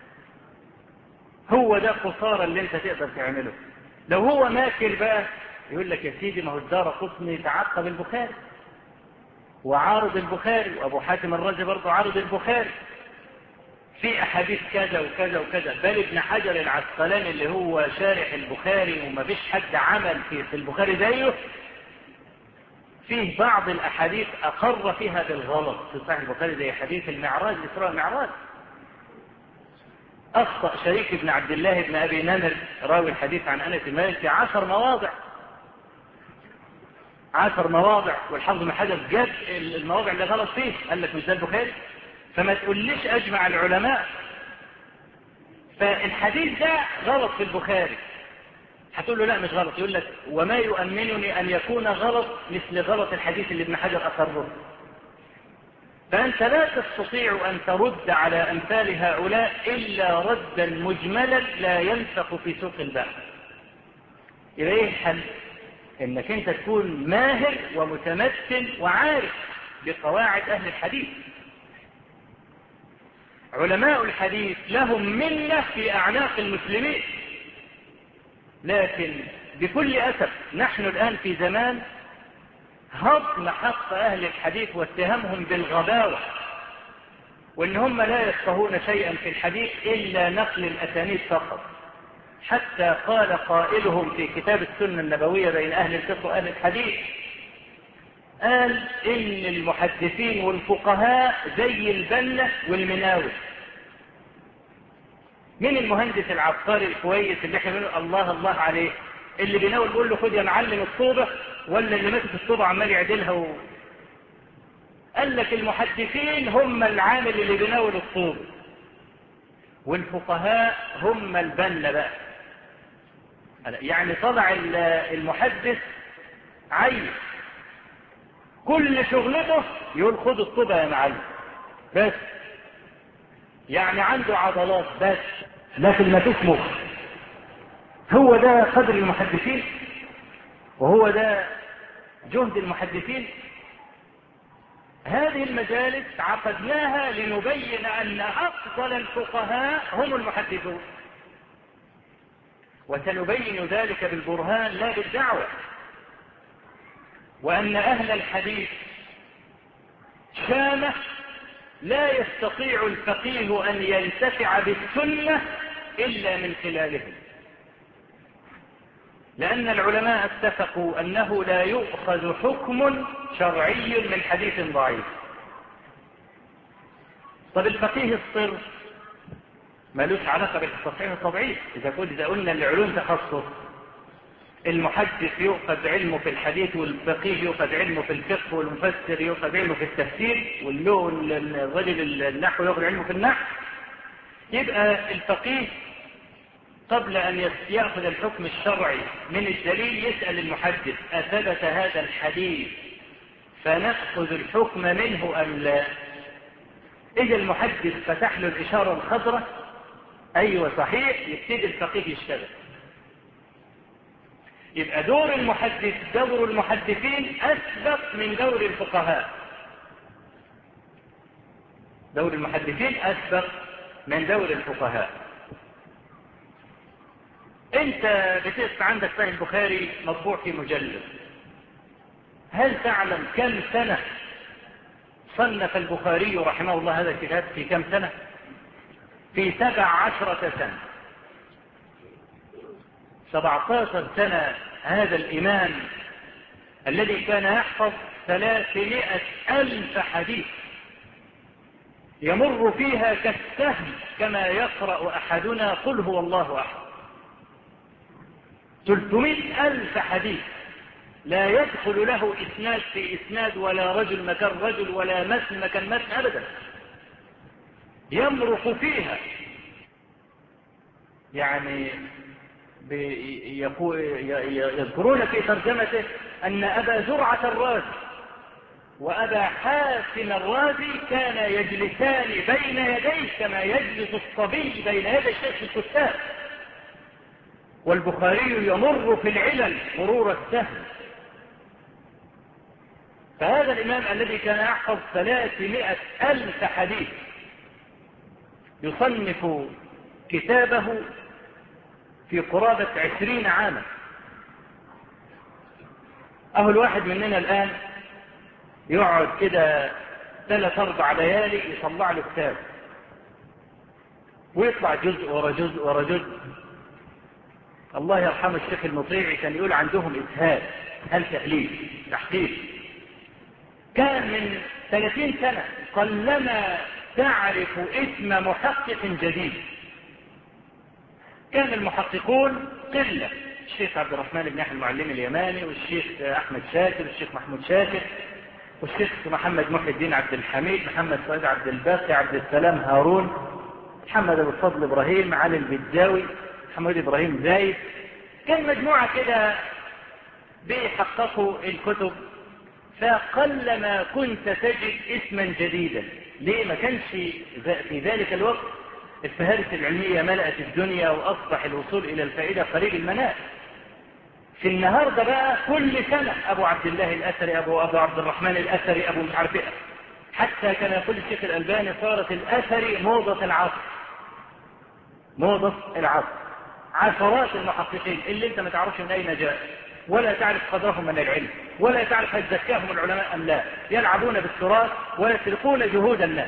هو ده القصارى اللي انت تقدر تعمله. لو هو ماكر بقى يقول لك يا سيدي ما هو الدارقطني تعقب البخاري وعارض البخاري، وابو حاتم الرازي برضه عارض البخاري في احاديث كذا وكذا وكذا، بل ابن حجر العسقلاني اللي هو شارح البخاري وما فيش حد عمل في البخاري زيه، فيه بعض الاحاديث اقر فيها بالغلط في صحيح البخاري زي حديث المعراج، اسراء المعراج. اخطأ شريك بن عبد الله بن ابي نمر راوي الحديث عن انس بن مالك في 10 مواضع، 10 مواضع، والحافظ بن حجر جاب المواضع اللي غلط فيه قال لك مش ده البخاري. فما تقوليش اجمع العلماء، فالحديث ده غلط في البخاري هتقول له لا مش غلط، يقول لك وما يؤمنني ان يكون غلط مثل غلط الحديث اللي ابن حجر اقره. فانت لا تستطيع ان ترد على امثال هؤلاء الا ردا مجملا لا ينفق في سوق البحث. يبقى ايه الحل؟ انك انت تكون ماهر ومتمثل وعارف بقواعد اهل الحديث. علماء الحديث لهم منة في اعناق المسلمين، لكن بكل اسف نحن الان في زمان هضم حق اهل الحديث واتهامهم بالغباوة وان هم لا يفقهون شيئا في الحديث الا نقل الاسانيد فقط. حتى قال قائلهم في كتاب السنة النبوية بين اهل الفقه واهل الحديث، قال ان المحدثين والفقهاء زي البلة والمناوي. من المهندس العبقري الكويس اللي احنا بنقول الله الله عليه اللي بيناول بيقول له خد يا معلم الطوبة، ولا اللي ماسك الطوبة عمال يعدلها قال لك المحدثين هم العامل اللي بيناول الطوبة والفقهاء هم البلة بقى. يعني طلع المحدث عين كل شغلته يقول خد الطوبة يا معلم بس، يعني عنده عضلات بس لكن ما فيش مخ. هو ده قدر المحدثين وهو ده جهد المحدثين. هذه المجالس عقدناها لنبين أن أفضل الفقهاء هم المحدثون، وسنبين ذلك بالبرهان لا بالدعوة، وأن أهل الحديث شامة لا يستطيع الفقيه أن ينتفع بالسنة إلا من خلالهم، لأن العلماء اتفقوا أنه لا يؤخذ حكم شرعي من حديث ضعيف. طب الفقيه الصرف مالوش علاقة بالتصحيح الطبيعي. إذا قلنا العلوم تخصص، المحدث يؤخذ علمه في الحديث، والفقيه يؤخذ علمه في الفقه، والمفسر يؤخذ علمه في التفسير، والرجل النحو يؤخذ علمه في النحو. يبقى الفقيه قبل أن يأخذ الحكم الشرعي من الدليل يسأل المحدث أثبت هذا الحديث فنأخذ الحكم منه أم لا؟ إذا المحدث فتح له الإشارة الخضراء أيوة صحيح، يبتدي الفقيه يشتغل. يبقى دور المحدثين أسبق من دور الفقهاء. دور المحدثين أسبق من دور الفقهاء. أنت بتسمع عندك صحيح البخاري مطبوع في مجلد، هل تعلم كم سنة صنف البخاري رحمه الله هذا الكتاب؟ في كم سنة؟ في 17 سنة. 17 سنة. هذا الإمام الذي كان يحفظ 300,000 حديث يمر فيها كالسهم كما يقرأ أحدنا قل هو الله أحد. 300,000 حديث لا يدخل له إسناد في إسناد، ولا رجل مكان رجل، ولا متن مكان متن أبدا، يمرق فيها. يعني يذكرون في ترجمته أن أبا زرعة الرازي وأبا حاتم الرازي كان يجلسان بين يديه كما يجلس الصبي بين يدي الشيخ الكتاب، والبخاري يمر في العلل مرور السهم. فهذا الإمام الذي كان يحفظ 300,000 حديث يصنف كتابه في قرابة 20 عاما. الواحد مننا الآن يقعد كده 3-4 ليالي يطلع له كتاب، ويطلع جزء ورا جزء ورا جزء. الله يرحمه الشيخ المطيعي كان يقول عندهم إسهال، تأليف تحقيق. كان من 30 سنة قلما تعرف اسم محقق جديد. كان المحققون قلة، الشيخ عبد الرحمن بن يحيى المعلمي اليماني، والشيخ أحمد شاكر، والشيخ محمود شاكر، والشيخ محمد محي الدين عبد الحميد، محمد سعيد عبد الباقي، عبد السلام هارون، محمد أبو الفضل إبراهيم، علي البداوي، محمد إبراهيم زايد. كان مجموعة كده بيحققوا الكتب، فقلما كنت تجد اسما جديدا. ليه؟ ما كانش في ذلك الوقت الفهارس العلمية ملأت الدنيا، وأصبح الوصول إلى الفائدة قريب المنال. في النهاردة بقى كل سنة أبو عبد الله الأثري، أبو عبد الرحمن الأثري، أبو مش عارف إيه. حتى كان يقول الشيخ الألباني صارت الأثري موضة العصر. موضة العصر. عشرات المحققين اللي انت ما تعرفش من أين جاء، ولا تعرف قدرهم من العلم، ولا تعرف هل زكاهم العلماء أم لا، يلعبون بالتراث ويسرقون جهود الناس.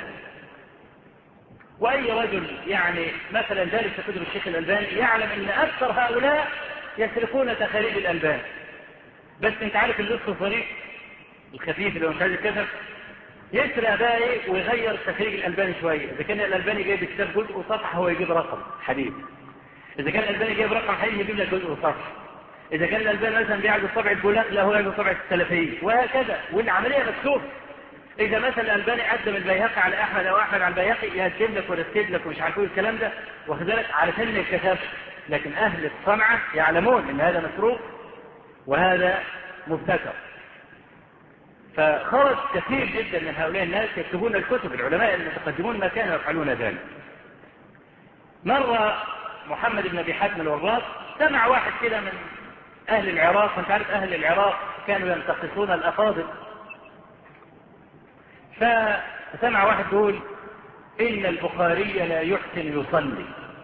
وأي رجل يعني مثلا ذلك في كتب الشيخ الألباني يعلم أن أكثر هؤلاء يسرقون تخاريج الألباني. بس انت عارف اللص الظريف الخفيف اللي هو مش عايز يتكسر، يسرق بقى ايه ويغير تخريج الألباني شوية. إذا كان الألباني جايب كتاب جزء وصفحة هو يجيب رقم حديث. إذا كان الألباني جايب رقم حديث يجيب لك جزء وصفحة. إذا كان الألباني مثلا بيعمل طبع البولاق لا هو يعمل طبع السلفيين، وهكذا. والعملية مكتوبة. إذا مثلا الألباني قدم البيهقي على أحمد أو أحمد على البيهقي يهدم لك ويرتب لك ومش عارف ايه الكلام ده، واخد بالك علشان الكتاب. لكن أهل الصنعة يعلمون أن هذا مسروق وهذا مبتكر. فخرج كثير جدا من هؤلاء الناس يكتبون الكتب. العلماء المتقدمون ما كانوا يفعلون ذلك. مرة محمد بن أبي حاتم الوراق سمع واحد كده من أهل العراق، وانت عارف أهل العراق كانوا ينتقصون الأفاضل، فسمع واحد يقول إن البخاري لا يحسن يصلي،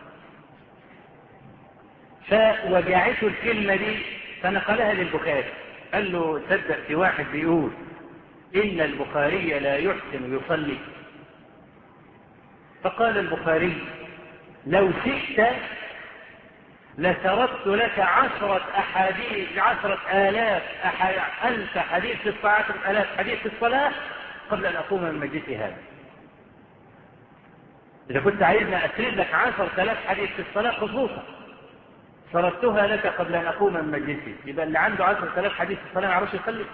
فوجعته الكلمة دي فنقلها للبخاري. قال له تصدق في واحد بيقول إن البخاري لا يحسن يصلي؟ فقال البخاري لو شئت لسردت لك 10,000 حديث في الصلاة، 10,000 حديث في الصلاة قبل أن أقوم من مجلس هذا. إذا كنت عايزنا أسرد لك 10,000 حديث في الصلاة خصوصا سردتها لك قبل أن أقوم من مجلسي، يبقى اللي عنده 10,000 حديث في الصلاة ما يعرفش يصلي.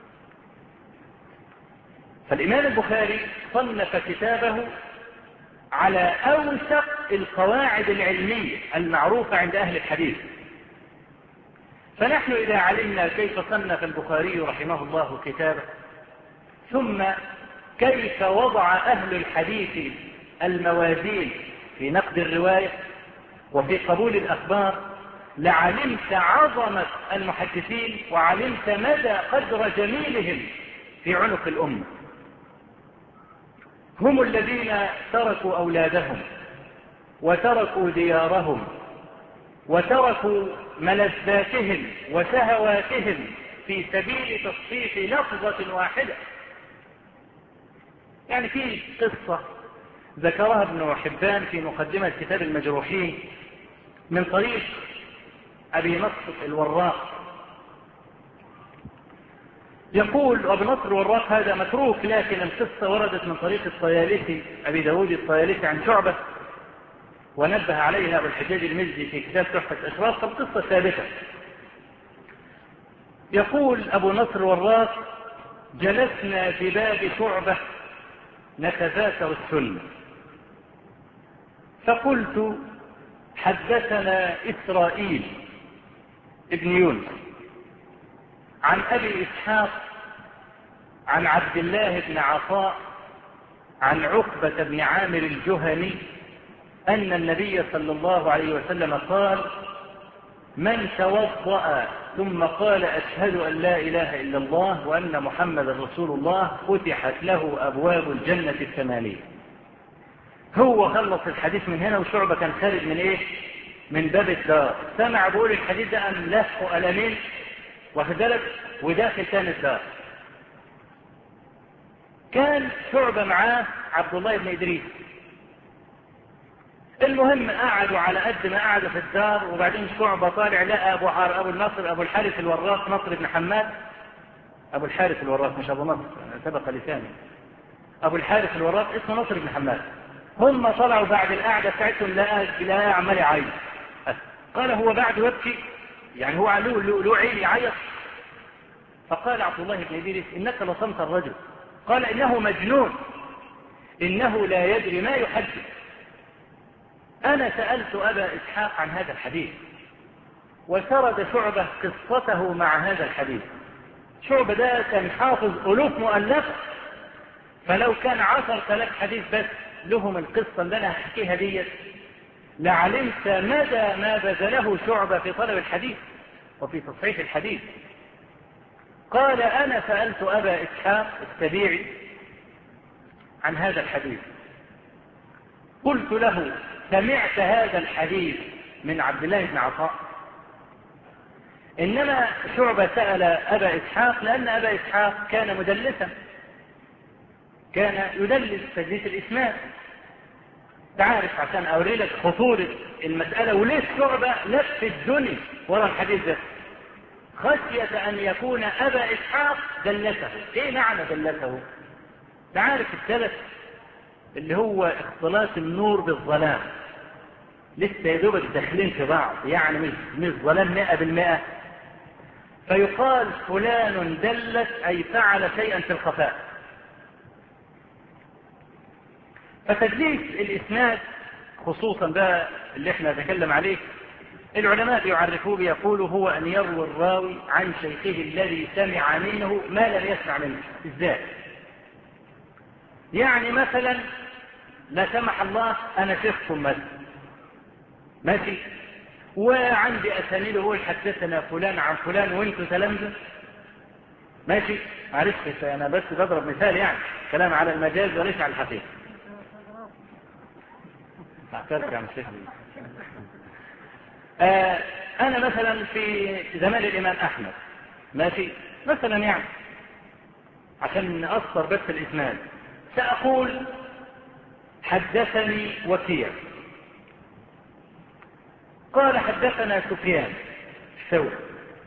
فالإمام البخاري صنف كتابه على أوثق القواعد العلمية المعروفة عند أهل الحديث. فنحن إذا علمنا كيف صنف البخاري رحمه الله كتابه، ثم كيف وضع أهل الحديث الموازين في نقد الرواية وفي قبول الأخبار، لعلمت عظمة المحدثين وعلمت مدى قدر جميلهم في عنق الأمة. هم الذين تركوا أولادهم وتركوا ديارهم وتركوا ملذاتهم وشهواتهم في سبيل تصحيح لفظة واحدة. يعني في قصة ذكرها ابن حبان في مقدمة كتاب المجروحين من طريق أبي نصر الوراق، يقول أبو نصر الوراق هذا متروك، لكن القصة وردت من طريق الطيالسي أبي داود الطيالسي عن شعبة، ونبه عليها أبو الحجاج المزي في كتاب تحفة الأشراف، فالقصة ثابتة. يقول أبو نصر الوراق: جلسنا بباب شعبة نتذاكر السنة، فقلت: حدثنا إسرائيل ابن يونس عن أبي إسحاق عن عبد الله بن عطاء عن عقبة بن عامر الجهني أن النبي صلى الله عليه وسلم قال: من توضأ ثم قال أشهد أن لا إله إلا الله وأن محمد رسول الله فتحت له أبواب الجنة 8. هو خلص الحديث من هنا، وشعبة كان خارج من إيه؟ من باب الدار، سمع بقول الحديث ده أم لفه ألمين وخذلك وداخل كان الدار. كان شعبة معاه عبد الله بن إدريس. المهم قعدوا على قد ما قعدوا في الدار، وبعدين شعبة طالع لقى أبو النصر أبو الحارث الوراق، نصر بن حماد، أبو الحارث الوراق مش أبو نصر، سبق لساني، أبو الحارث الوراق اسمه نصر بن حماد. هم طلعوا بعد القعدة بتاعتهم لقى عمال يعيط. قال: هو بعد يبكي؟ يعني هو له عين يعيط؟ فقال عبد الله بن إدريس: إنك لصمت الرجل. قال: إنه مجنون، إنه لا يدري ما يحدث. أنا سألت أبا إسحاق عن هذا الحديث، وسرد شعبة قصته مع هذا الحديث. شعبة ده كان حافظ ألوف مؤلفة، فلو كان 10,000 حديث بس لهم القصة اللي أنا أحكيها دي لعلمت مدى ما بذله شعبة في طلب الحديث وفي تصحيح الحديث. قال: أنا سألت أبا إسحاق السبيعي عن هذا الحديث، قلت له: سمعت هذا الحديث من عبد الله بن عطاء؟ إنما شعبة سأل أبا إسحاق لأن أبا إسحاق كان مدلسا، كان يدلس تدليس الإسناد. تعرف عشان أوري لك خطورة المسألة وليش شعبة لف الدنيا وراء الحديث ده، خشية أن يكون أبا إسحاق دلسه. إيه معنى دلسه؟ تعرف السلف اللي هو اختلاط النور بالظلام، لسه يدوبك داخلين في بعض، يعني مش ظلام 100%. فيقال فلان دلس أي فعل شيئا في الخفاء. فتدليس الإسناد خصوصا ده اللي احنا نتكلم عليه، العلماء يعرفوه بيقولوا هو أن يروي الراوي عن شيخه الذي سمع منه ما لم يسمع منه. إزاي؟ يعني مثلا لا سمح الله أنا شيخكم مثلا، ماشي، وعندي أسانيد هو حدثنا فلان عن فلان وانتوا تلامذة، ماشي، عرفت أنا بس بضرب مثال، يعني كلام على المجاز وليس على الحقيقة. أعترف يا شيخ. أنا مثلا في زمان الإمام أحمد، ماشي، مثلا يعني عشان نأثر بس الإسناد سأقول: حدثني وكيع قال حدثنا سفيان الثوري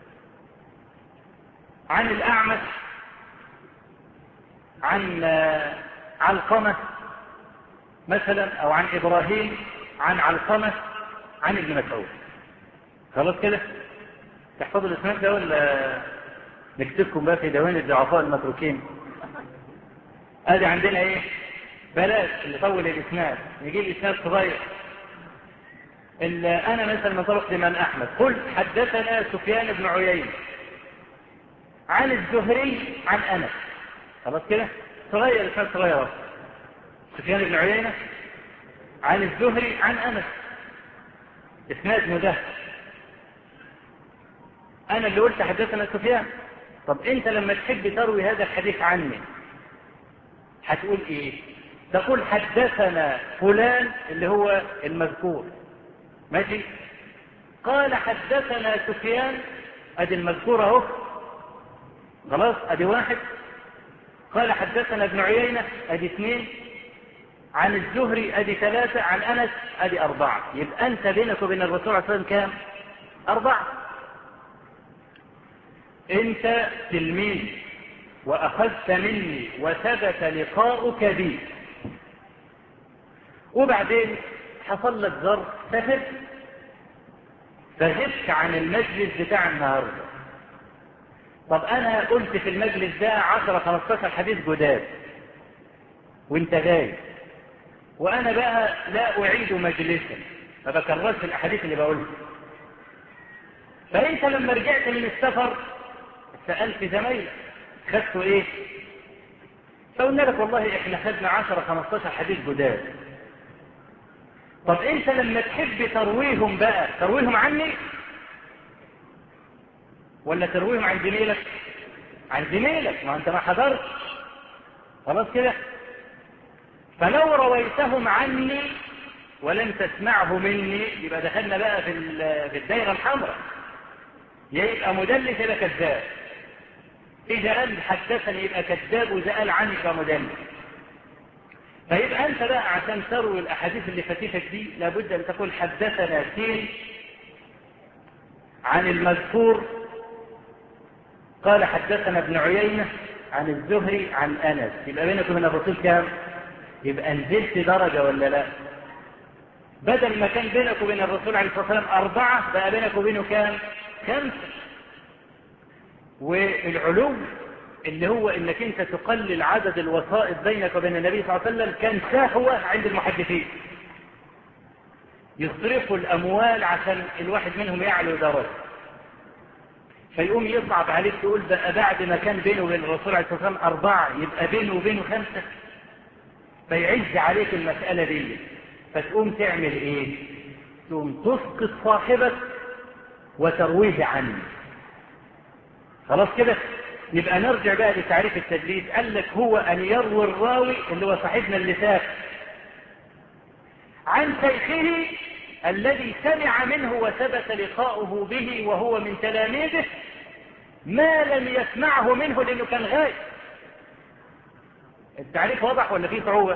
عن الأعمش عن علقمة مثلا او عن ابراهيم عن علقمة عن ابن مسعود. خلاص كده تحفظوا الاسناد ده ولا نكتبكم بقى في ديوان الضعفاء المتروكين؟ ادي عندنا ايه؟ بلاش اللي طول الاسناد، نجيب اسناد صغير. انا مثلا من طرق الامام احمد قل حدثنا سفيان بن عيينة عن الزهري عن انس. خلاص كده صغير، اسناد صغير. سفيان بن عيينة عن الزهري عن انس، اسناد مدهش. انا اللي قلت حدثنا سفيان. طب انت لما تحب تروي هذا الحديث عني هتقول ايه؟ تقول حدثنا فلان اللي هو المذكور، ماشي؟ قال حدثنا سفيان، ادي المذكور اهو، خلاص ادي واحد. قال حدثنا ابن عيينة، ادي اثنين. عن الزهري ادي ثلاثة. عن انس ادي اربعة. يبقى انت بينك وبين الرسول صلى الله عليه وسلم كام؟ 4. انت تلميذ واخذت مني وثبت لقاؤك بي، وبعدين حصل لك ظرف سافرت فغبت عن المجلس بتاع النهارده. طب انا قلت في المجلس ده 10-15 حديث جداد وانت غايب، وانا بقى لا اعيد مجلسا، ما بكررش الاحاديث اللي بقولها. فانت لما رجعت من السفر سألت زمايلك خدتوا ايه؟ فقلنا لك والله احنا خدنا 10-15 حديث جداد. طب انت لما تحب ترويهم بقى ترويهم عني ولا ترويهم عن زميلك؟ عن زميلك، ما انت ما حضرتش. خلاص كده. فلو رويتهم عني ولم تسمعه مني يبقى دخلنا بقى في الدائرة الحمراء، يبقى مدلس يبقى كذاب. إذا قال حدثني يبقى كذاب، وإذا قال عني يبقى مدلس. فيبقى أنت بقى عشان تروي الأحاديث اللي فاتتك دي لابد أن تقول حدثنا سين عن المذكور قال حدثنا ابن عيينة عن الزهري عن أنس. يبقى بينك وبين الرسول كام؟ يبقى نزلت درجة ولا لا؟ بدل ما كان بينك وبين الرسول عليه الصلاة والسلام 4 بقى بينك وبينه كام؟ 5. والعلو اللي هو انك انت تقلل عدد الوسائط بينك وبين النبي صلى الله عليه وسلم كان سهوة عند المحدثين، يصرفوا الاموال عشان الواحد منهم يعلو درجة، فيقوم يصعب عليك تقول بقى بعد ما كان بينه وبين الرسول عليه الصلاة والسلام 4 يبقى بينه وبينه 5، فيعز عليك المسألة دي. فتقوم تعمل ايه؟ تقوم تسقط صاحبك وترويه عنه. خلاص كده. يبقى نرجع بقى لتعريف التدليس. قال لك هو ان يروي الراوي اللي هو صاحبنا اللي ساق عن شيخه الذي سمع منه وثبت لقاؤه به وهو من تلاميذه ما لم يسمعه منه لانه كان غايب. التعريف واضح ولا فيه صعوبة؟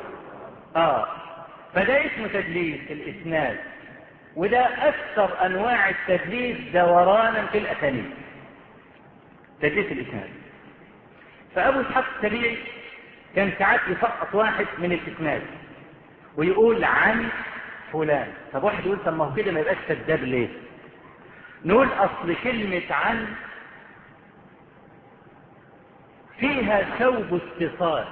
فده اسمه تدليس الاسناد، وده اكثر انواع التدليس دورانا في الاسانيد، تدليس الاسناد. فابو اسحاق السبيعي كان ساعات يسقط واحد من الاسناد ويقول عن فلان. طب واحد يقول طب ما هو كده ما يبقاش كذاب ليه؟ نقول اصل كلمة عن فيها ثوب اتصال،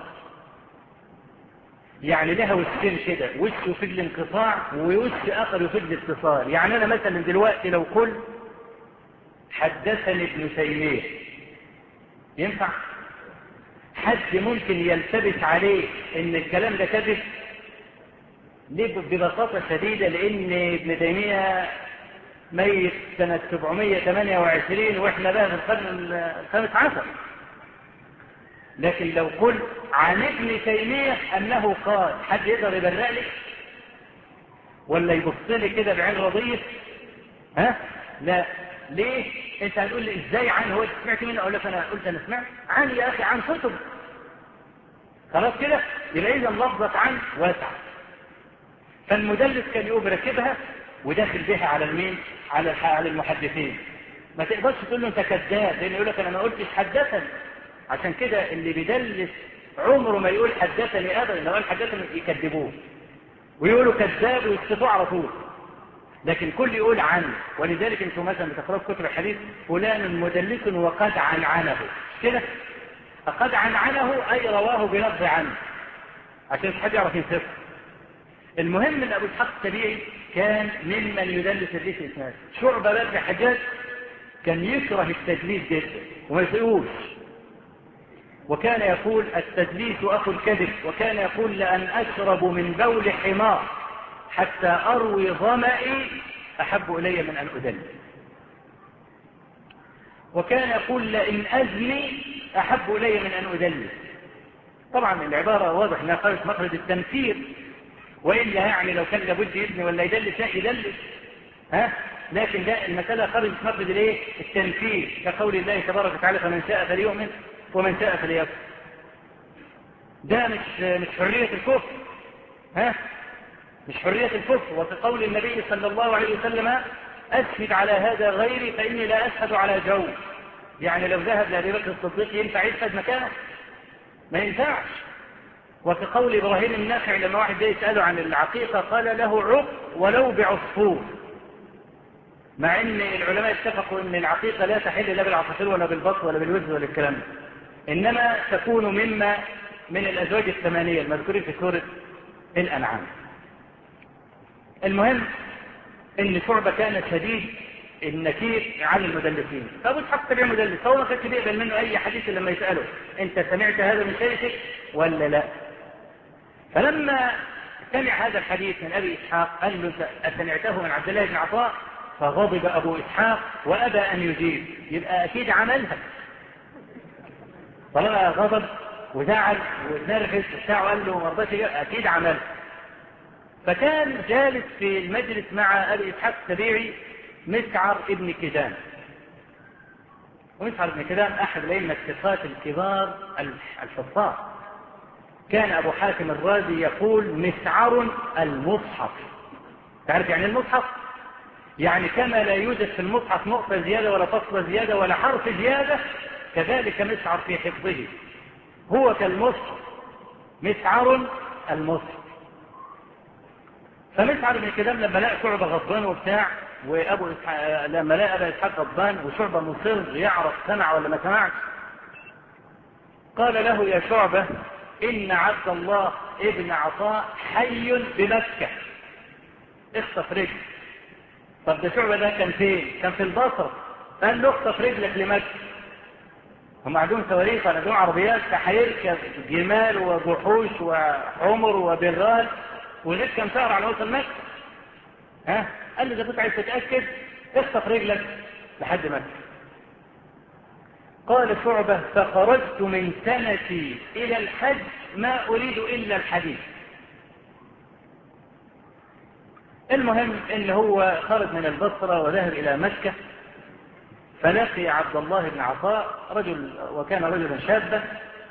يعني لها وشين كده، وش يفيد الانقطاع ووش اخر يفيد الاتصال. يعني انا مثلا دلوقتي لو قلت حدثني ابن تيمية ينفع؟ حد ممكن يلتبس عليه ان الكلام ده كذب؟ ليه؟ ببساطة شديدة لان ابن تيمية ميت سنة 728 واحنا بقى في القرن ال15. لكن لو قلت عن ابن تيمية انه قال، حد يقدر يبرق لي ولا يبص لي كده بعين رضية؟ لا. ليه؟ انت هتقول لي ازاي عن؟ هو سمعت منه؟ اقول لك انا قلت انا سمعت عن يا اخي، عن كتب. خلاص كده. يبقى اذا لفظة عن واسعة. فالمدلس كان يقوم راكبها وداخل بها على المين؟ على المحدثين. ما تقدرش تقول له انت كذاب، لانه يقول لك انا ما قلتش حدثني. عشان كده اللي بيدلس عمره ما يقول حدثني ابدا، لو قال حدثني يكذبوه. ويقولوا كذاب ويسقطوه على طول، لكن كل يقول عنه. ولذلك انتم مثلا بتقرأوا في كتب الحديث فلان مدلس وقد عنعنه كده، قد عنعنه أي رواه بلفظ عنه عشان حد يعرف ينسفه. المهم ان ابو اسحاق السبيعي كان ممن يدلس الحديث الاسناد. شعبة بن الحجاج كان يكره التدليس جدا وما يطيقوش، وكان يقول التدليس اخو الكذب، وكان يقول لأن أشرب من بول حمار حتى أروي ظمئي أحب إلي من أن أدلس، وكان يقول لئن أزني أحب إلي من أن أدلس. طبعا العبارة واضح أنها خارج مخرج التمثيل، وإلا يعني لو كان لابد يزني ولا يدلس لا يدلس، لكن ده المسألة خارج مخرج الايه؟ التنفيذ، كقول الله تبارك وتعالى فمن شاء فليؤمن ومن شاء فليكفر. ده مش حرية الكفر، مش حرية الكفر. وفي قول النبي صلى الله عليه وسلم أشهد على هذا غيري فإني لا أشهد على جو، يعني لو ذهب لأبي بكر الصديق ينفع يشهد مكانه؟ ما ينفعش. وفي قول إبراهيم النخعي لما واحد جاي يسأله عن العقيقة قال له عق ولو بعصفور، مع ان العلماء اتفقوا ان العقيقة لا تحل لا بالعصافير ولا بالبط ولا بالوز ولا الكلام ده، انما تكون مما من الازواج الثمانية المذكورين في سورة الانعام. المهم ان شعبة كان شديد النكير على المدلسين، فابو اسحاق السبيعي مدلس، هو ما كانش بيقبل منه اي حديث لما يسأله انت سمعت هذا من شيخك ولا لا. فلما سمع هذا الحديث من ابي اسحاق قال له سمعته من عبد الله بن عطاء، فغضب ابو اسحاق وابى ان يجيب، يبقى اكيد عملها طالما غضب وزعل ونرفز وبتاع وقال له ما رضاش اكيد عملها. فكان جالس في المجلس مع ابي اسحاق السبيعي مسعر ابن كدام، ومسعر ابن كدام احد الائمه الثقات الكبار الحفاظ. كان ابو حاتم الرازي يقول مسعر المصحف. تعرف يعني المصحف؟ يعني كما لا يوجد في المصحف نقطة زيادة ولا فصلة زيادة ولا حرف زيادة، كذلك مسعر في حفظه، هو كالمصحف، مسعر المصحف. فمسعر بن كدام لما لقى شعبة غضبان وبتاع، لما لقى ابا اسحاق غضبان وشعبة مصر يعرف سمع ولا ما سمعش، قال له يا شعبة إن عبد الله ابن عطاء حي بمكة، اخطف رجل. طب ده شعبة ده كان فين؟ كان في البصرة. قال له اخطف رجلك لمكة. هم عندهم صواريخ وعندهم عربيات، فهيركب جمال وجحوش وحمر وبرال وغير كم شهر على وصل مكة. قال له إذا كنت عايز تتأكد اخطف رجلك لحد مكة. قال شعبة فخرجت من سنتي إلى الحج ما أريد إلا الحديث. المهم إن هو خرج من البصرة وذهب إلى مكة، فلقي عبد الله بن عطاء رجل وكان رجلا شابا،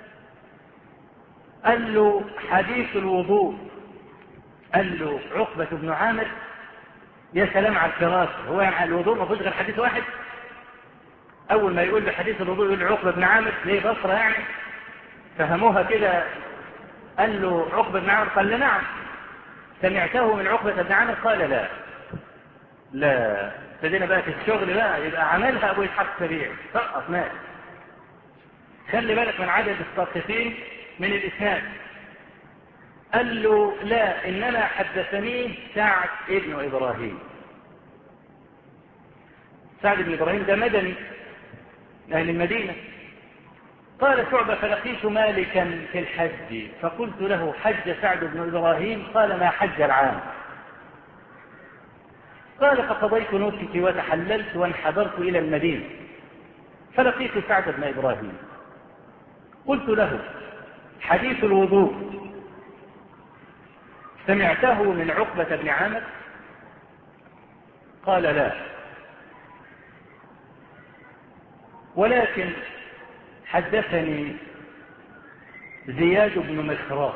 قال له حديث الوضوء. قال له عقبة بن عامر يا سلام على الفراش، هو يعني الوضوء ما فيش غير حديث واحد؟ أول ما يقول له حديث الوضوء يقول له عقبة بن عامر، ليه بصرة يعني؟ فهموها كده. قال له عقبة بن عامر؟ قال له نعم. سمعته من عقبة بن عامر؟ قال لا. ابتدينا بقى في الشغل بقى، يبقى عملها ابو اسحاق السبيعي سقط مات. خلي بالك من عدد الساقطين من الاسناد. قال له لا، انما حدثني سعد ابن ابراهيم. سعد بن ابراهيم ده مدني اهل المدينة. قال شعبة فلقيت مالكا في الحج فقلت له حج سعد بن ابراهيم؟ قال ما حج العام. قال فقضيت نسكي وتحللت وانحدرت إلى المدينة فلقيت سعد بن إبراهيم، قلت له حديث الوضوء سمعته من عقبة بن عامر؟ قال لا، ولكن حدثني زياد بن مخراق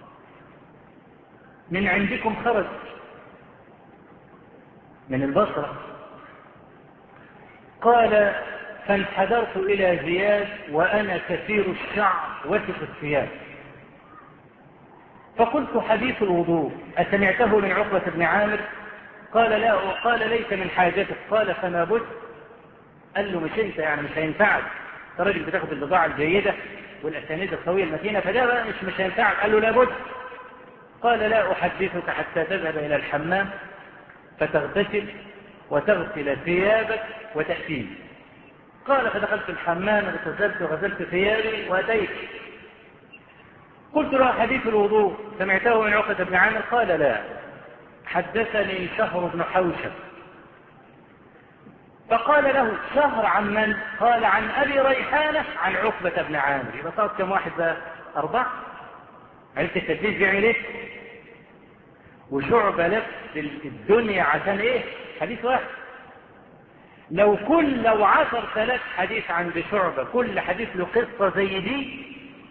من عندكم، خرج من البصرة. قال فانحدرت إلى زياد وأنا كثير الشعر وثق الثياب، فقلت حديث الوضوء أسمعته من عقبة بن عامر؟ قال لا. قال ليس من حاجتك. قال فما بد؟ قال له مش انت يعني مش هينفعك، انت راجل بتاخد البضاعة الجيدة والأسانيد القوية المتينة، فده بقى مش هينفعك. قال له لابد. قال لا أحدثك حتى تذهب إلى الحمام فتغتسل وتغسل ثيابك وتأتيني. قال فدخلت الحمام اغتسلت وغسلت ثيابي وأتيت. قلت له حديث الوضوء سمعته من عقبة بن عامر؟ قال لا. حدثني شهر بن حوشب. فقال له شهر عن من؟ قال عن أبي ريحانة عن عقبة بن عامر. يبقى صارت كم واحد بقى؟ 4. عرفت التدليس بيعمل ايه؟ وشعبة لف الدنيا عشان ايه؟ حديث واحد. لو 10,000 حديث عند شعبة كل حديث له قصة زي دي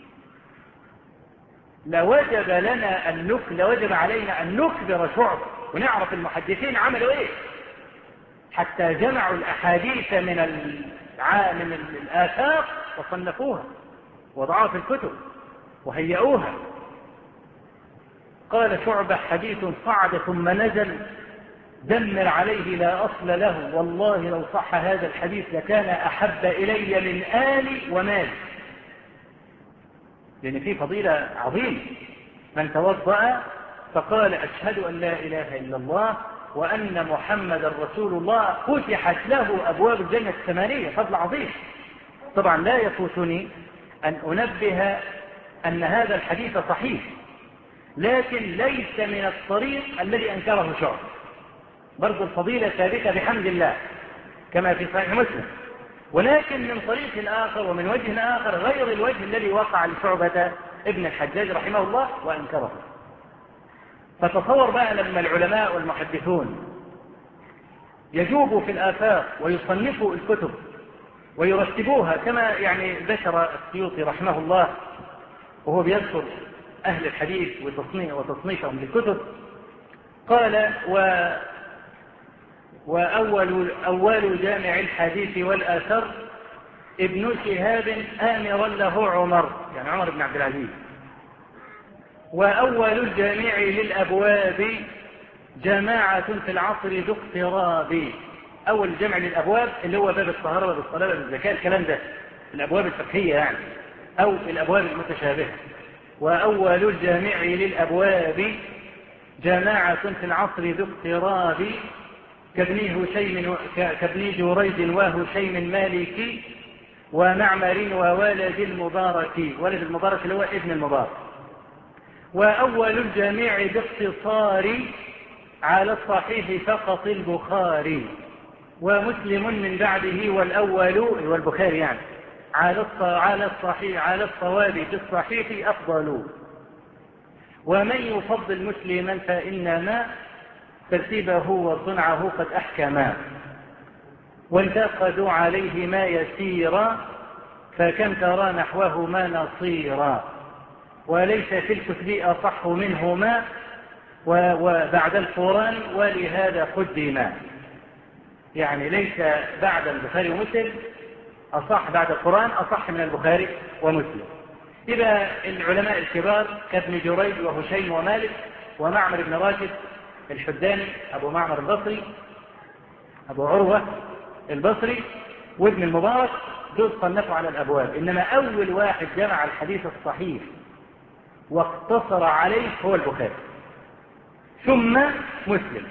لوجب علينا أن نخبر شعبة ونعرف المحدثين عملوا ايه حتى جمعوا الأحاديث من الآثار وصنفوها وضعوها في الكتب وهيئوها. قال شعبة حديث صعد ثم نزل دمر عليه لا أصل له، والله لو صح هذا الحديث لكان أحب إلي من آلي ومالي. لأن فيه فضيلة عظيمة. من توضأ فقال أشهد أن لا إله إلا الله وأن محمد رسول الله فتحت له أبواب الجنة 8. فضل عظيم. طبعا لا يفوتني أن أنبه أن هذا الحديث صحيح، لكن ليس من الطريق الذي أنكره شعبة. برضو الفضيلة ثابتة بحمد الله كما في صحيح مسلم، ولكن من طريق آخر ومن وجه آخر غير الوجه الذي وقع لشعبة ابن الحجاج رحمه الله وأنكره. فتصور بقى لما العلماء والمحدثون يجوبوا في الآفاق ويصنفوا الكتب ويرتبوها كما يعني ذكر السيوطي رحمه الله وهو بيذكر أهل الحديث وتصنيفهم للكتب. قال وأول جامع الحديث والآثر ابن شهاب آمرا له عمر، يعني عمر بن عبد العزيز. وأول الجامع للأبواب جماعة في العصر ذو اقتراب. أول الجامع للأبواب اللي هو باب الطهارة باب الصلاة باب الزكاة، الكلام ده الأبواب الفقهية يعني أو الأبواب المتشابهة. وأول الجامع للأبواب جماعة في العصر ذو اقتراب كابن جريج وهشيم مالكي ومعمر وولد المبارك. ولد المبارك اللي هو ابن المبارك. وأول الجامع باختصار على الصحيح فقط البخاري ومسلم من بعده والأول والبخاري يعني على الصحيح على الصواب في الصحيح أفضل. ومن يفضل مسلما فإنما ترتيبه وصنعه قد أحكما وانتقدوا عليه ما يسيرا فكم ترى نحوهما نصيرا وليس في الكتب أصح منهما وبعد القرآن ولهذا قدما. يعني ليس بعد البخاري ومسلم أصح، بعد القرآن أصح من البخاري ومسلم. إذا العلماء الكبار كابن جريج وهشيم ومالك ومعمر بن راشد الحداني أبو معمر البصري أبو عروة البصري وابن المبارك دول صنفوا على الأبواب. إنما أول واحد جمع الحديث الصحيح واقتصر عليه هو البخاري ثم مسلم.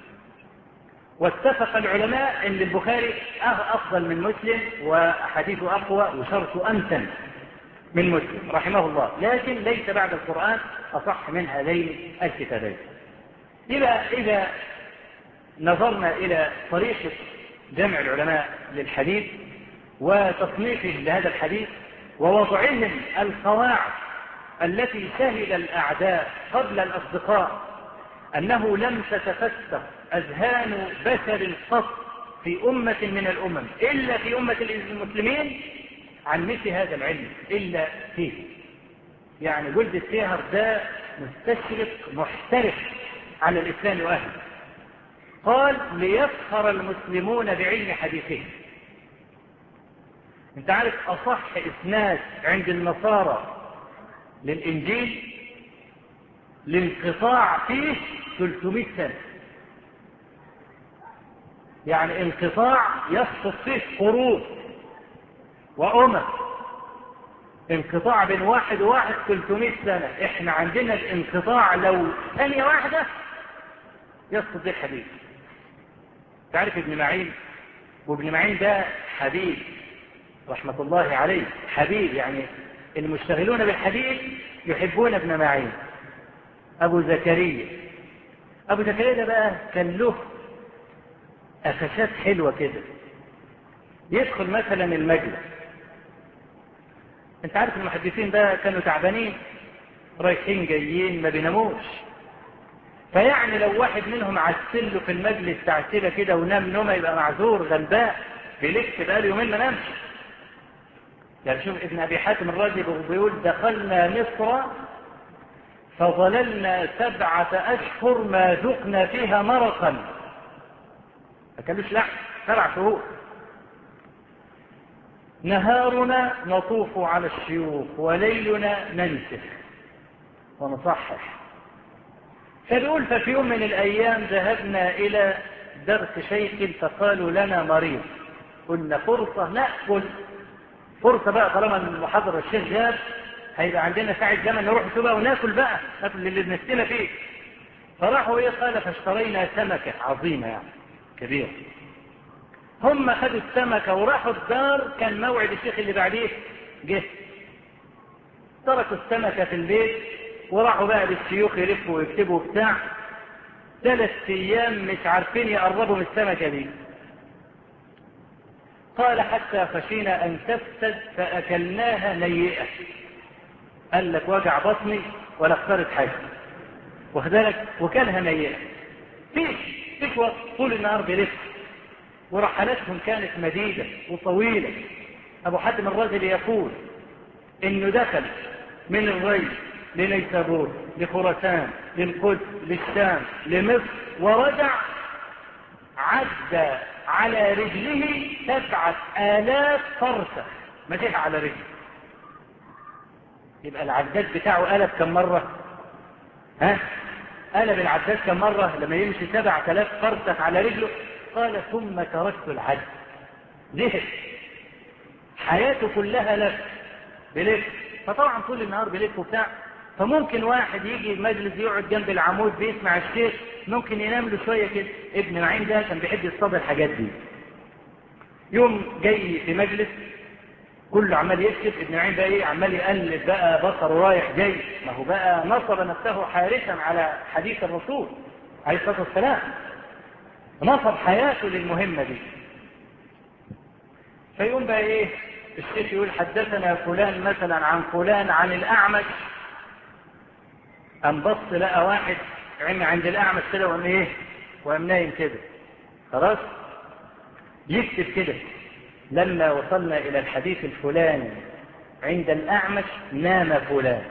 واتفق العلماء أن البخاري أفضل من مسلم وحديثه أقوى وشرطه أمتن من مسلم رحمه الله، لكن ليس بعد القرآن أصح من هذين الكتابين. إذا نظرنا إلى طريقة جمع العلماء للحديث وتصنيفه لهذا الحديث ووضعهم القواعد التي شهد الأعداء قبل الأصدقاء أنه لم تتفتح أذهان بشر قط في أمة من الأمم إلا في أمة المسلمين عن مثل هذا العلم إلا فيه. يعني جلد السيهر ده مستشرق محترف على الإسلام وأهله. قال ليفخر المسلمون بعلم حديثهم. انت عارف أصح إسناد عند النصارى للإنجيل الانقطاع فيه 300 سنة، يعني انقطاع يسقط فيه قرون وأمم، انقطاع بين واحد وواحد 300 سنة. احنا عندنا الانقطاع لو ثانية واحدة يسقط به الحديث. تعرف ابن معين؟ وابن معين ده حبيب رحمة الله عليه، حبيب، يعني المشتغلون بالحديث يحبون ابن معين. أبو زكريا ده بقى كان له قفشات حلوة كده. يدخل مثلا المجلس، انت عارف المحدثين ده كانوا تعبانين رايحين جايين ما بيناموش، فيعني لو واحد منهم عسله في المجلس تعسله كده ونام نومه يبقى معذور غلبان، بيلف بقاله يومين ما نامش. يعني شوف ابن ابي حاتم الرازي بيقول دخلنا مصر فظللنا 7 أشهر ما ذقنا فيها مرقا، ما كانوش لحم 7 شهور. نهارنا نطوف على الشيوخ وليلنا ننسخ ونصحح. فبيقول ففي يوم من الأيام ذهبنا إلى درس شيخ فقالوا لنا مريض، قلنا فرصة نأكل، فرصة بقى طالما المحاضرة الشيخ جاب هيبقى عندنا ساعة زمن نروح سبا وناكل بقى، ناكل اللي بنستنى فيه. فراحوا ايه قال فاشترينا سمكة عظيمة يعني كبيرة. هم خدوا السمكة وراحوا الدار، كان موعد الشيخ اللي بعديه جه، تركوا السمكة في البيت وراحوا بقى للشيوخ يلفوا ويكتبوا بتاع 3 أيام مش عارفين يقربوا من السمكة دي. قال حتى خشينا أن تفسد فأكلناها نيئة. قال لك وجع بطني ولا اختارت حاجة وخذلك وكلها نيئة. فيش وقت، طول النهار بيلف، ورحلاتهم كانت مديدة وطويلة. أبو حاتم الرازي يقول إنه دخل من الري لنيسابور لخراسان للقدس للشام لمصر ورجع عدى على رجله 7000 فرسخ مشيها على رجله. يبقى العداد بتاعه قلب كم مرة؟ قلب العداد كم مرة لما يمشي 7000 فرسخ على رجله؟ قال ثم تركت العد. زهق، حياته كلها لف بلف، فطبعا طول النهار بلف وبتاع. فممكن واحد يجي المجلس يقعد جنب العمود بيسمع الشيخ، ممكن ينام له شوية كده. ابن معين ده كان بيحب يصطاد الحاجات دي. يوم جاي في مجلس كله عمال يكتب، ابن معين بقى ايه عمال يقلب بقى بصره رايح جاي، ما هو بقى نصب نفسه حارسا على حديث الرسول عليه الصلاة والسلام، نصب حياته للمهمة دي. فيقوم بقى ايه الشيخ يقول حدثنا فلان مثلا عن فلان عن الأعمش، قام بص لقى واحد عند الأعمش كده وقام ايه وقام نايم كده، خلاص يكتب كده لما وصلنا إلى الحديث الفلاني عند الأعمش نام فلان،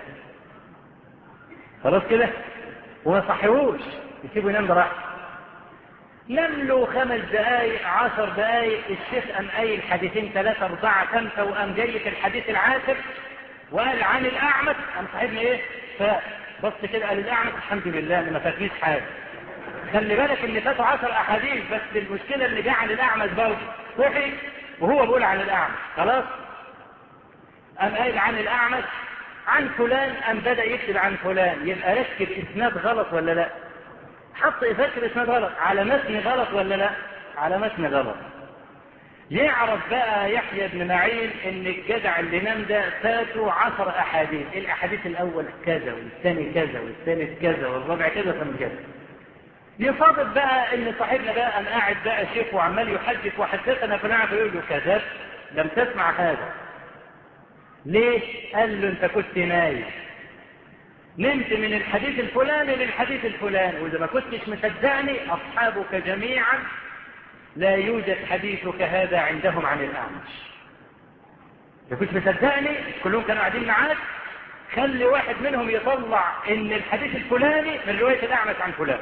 خلاص كده وما صحيهوش يسيبه ينام براحته. نام له 5 دقايق 10 دقايق، الشيخ قام قايل حديثين 3 4 5 وقام جاي في الحديث العاشر وقال عن الأعمش، قام صاحبنا ايه فبص كده قال الأعمش الحمد لله ان ما فاتنيش حاجه. خلي بالك ان فاتوا 10 أحاديث، بس المشكله اللي جه عن الأعمش برضه صحي وهو بيقول عن الأعمش، خلاص قام قايل عن الأعمش عن فلان، قام بدأ يكتب عن فلان. يبقى ركب اسناد غلط ولا لا؟ حط يفكر اسناد غلط على متن غلط ولا لا؟ على متن غلط. يعرف بقى يحيى بن معين ان الجدع اللي نام ده فاتوا 10 أحاديث، الأحاديث الأول كذا والثاني كذا والثالث كذا والرابع كذا ثم كذا. يصادف بقى ان صاحبنا بقى قام قاعد بقى شيخ وعمال يحدث وحدثنا فلان، فيقول له كذاب لم تسمع هذا. ليه؟ قال له انت كنت نايم، نمت من الحديث الفلاني للحديث الفلاني، واذا ما كنتش مصدقني اصحابك جميعا لا يوجد حديثك هذا عندهم عن الأعمش. اذا كنت مصدقني كلهم كانوا قاعدين معاك، خلي واحد منهم يطلع ان الحديث الفلاني من رواية الأعمش عن فلان،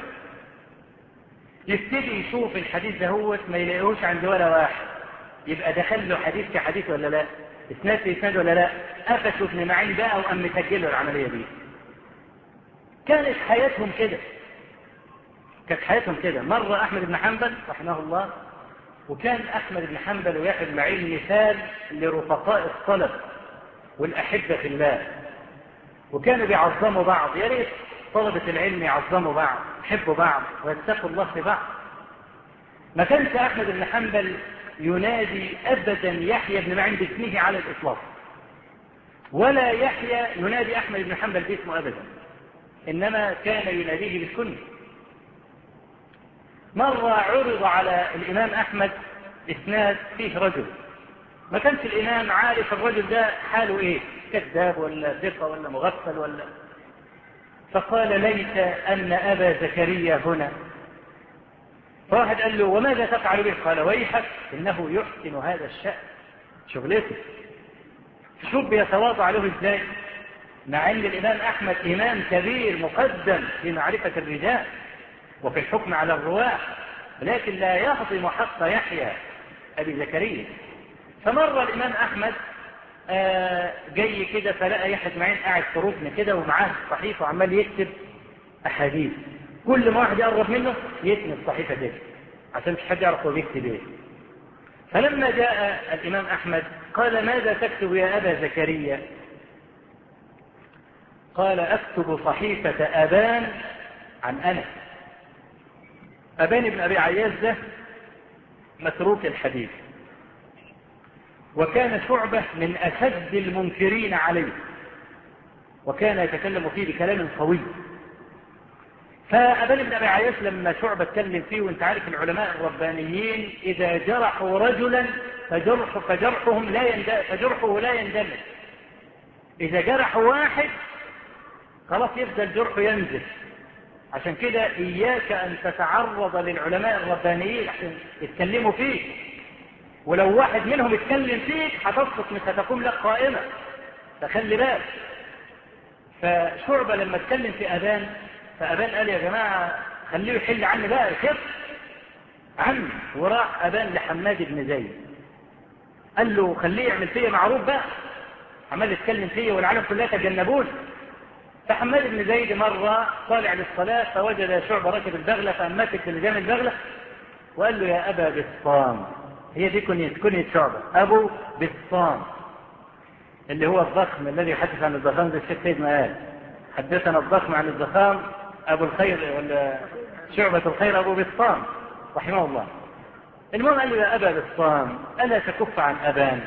يبتدي يشوف الحديث ده هو ما يلاقيهوش عند ولا واحد، يبقى دخل له حديث كحديث ولا لا؟ اسناد في اسناد ولا لا؟ قفشوا ابن معين بقى وقام مسجل له العمليه دي. كانت حياتهم كده، كانت حياتهم كده. مر أحمد بن حنبل رحمه الله، وكان أحمد بن حنبل ويحيى بن معين مثال لرفقاء الطلب والأحبة في الله، وكانوا بيعظموا بعض. يا ريت طلبة العلم يعظموا بعض، يحبوا بعض ويتقوا الله في بعض. ما كانش أحمد بن حنبل ينادي أبدا يحيى بن معين باسمه على الإطلاق، ولا يحيى ينادي أحمد بن حنبل باسمه أبدا، إنما كان يناديه بالكنية. مرة عرض على الإمام أحمد إسناد فيه رجل، ما كانش الإمام عارف الرجل ده حاله إيه، كذاب ولا ثقة ولا مغفل ولا، فقال ليت أن أبا زكريا هنا. فواحد قال له وماذا تفعل به؟ قال ويحك إنه يحسن هذا الشأن، شغلته. شوف بيتواضع له إزاي، مع أن الإمام أحمد إمام كبير مقدم في معرفة الرجال وفي الحكم على الرواة، لكن لا يهضم حق يحيى أبي زكريا. فمر الإمام أحمد جاي كده، فلقى يحيى بن معين قاعد في ركن كده ومعاه صحيفة وعمال يكتب أحاديث، كل ما واحد يقرب منه يتني الصحيفة دي عشان مش حد يعرف هو بيكتب ايه. فلما جاء الإمام أحمد قال ماذا تكتب يا أبا زكريا؟ قال أكتب صحيفة أبان عن أنس. أبان بن أبي عياش ده متروك الحديث، وكان شعبة من أشد المنكرين عليه، وكان يتكلم فيه بكلام قوي. فأبان بن أبي عياش لما شعبة اتكلم فيه، وانت عارف العلماء الربانيين إذا جرحوا رجلا فجرحه لا يندمج. إذا جرحوا واحد خلاص يفضل جرحه ينزل. عشان كده إياك أن تتعرض للعلماء الربانيين عشان يتكلموا فيه، ولو واحد منهم يتكلم فيك هتسقط مش هتقوم لك قائمة، فخلي بالك. فشعبة لما اتكلم في أبان، فأبان قال يا جماعة خليه يحل عني بقى الخط عني، وراح أبان لحماد بن زيد قال له خليه يعمل فيا معروف بقى، عمال يتكلم فيا والعالم كلها تجنبون. فحماد بن زيد مرة طالع للصلاة فوجد شعبة راكب البغلة، فأمسك بلجام البغلة وقال له يا أبا بسطام، هي دي كنية شعبة، أبو بسطام اللي هو الضخم الذي يحدث عن الضخام، زي الشيخ سيد ما قال حدثنا الضخم عن الضخام أبو الخير ولا شعبة الخير أبو بسطام رحمه الله. المهم قال له يا أبا بسطام ألا تكف عن أبان؟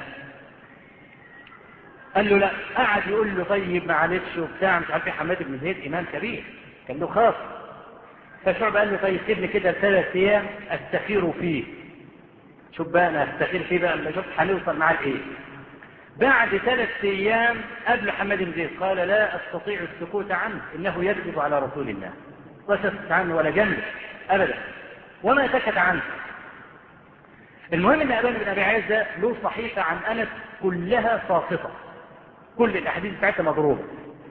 قال له لا. قعد يقول له طيب معلش وبتاع مش عارف. حماد بن زيد إمام كبير كان له خاص. فشعب قال له طيب سيبني كده 3 أيام أستخير فيه. شوف بقى أنا أستخير فيه بقى، أما شوف هنوصل معاه لإيه. بعد 3 أيام قبل حماد بن زيد قال لا أستطيع السكوت عنه إنه يكذب على رسول الله، لا سكت عنه ولا جنب أبدا، وما سكت عنه. المهم ان أبان بن أبي عياش ده له صحيفة عن أنس كلها ساقطة، كل الأحاديث بتاعتها مضروبة.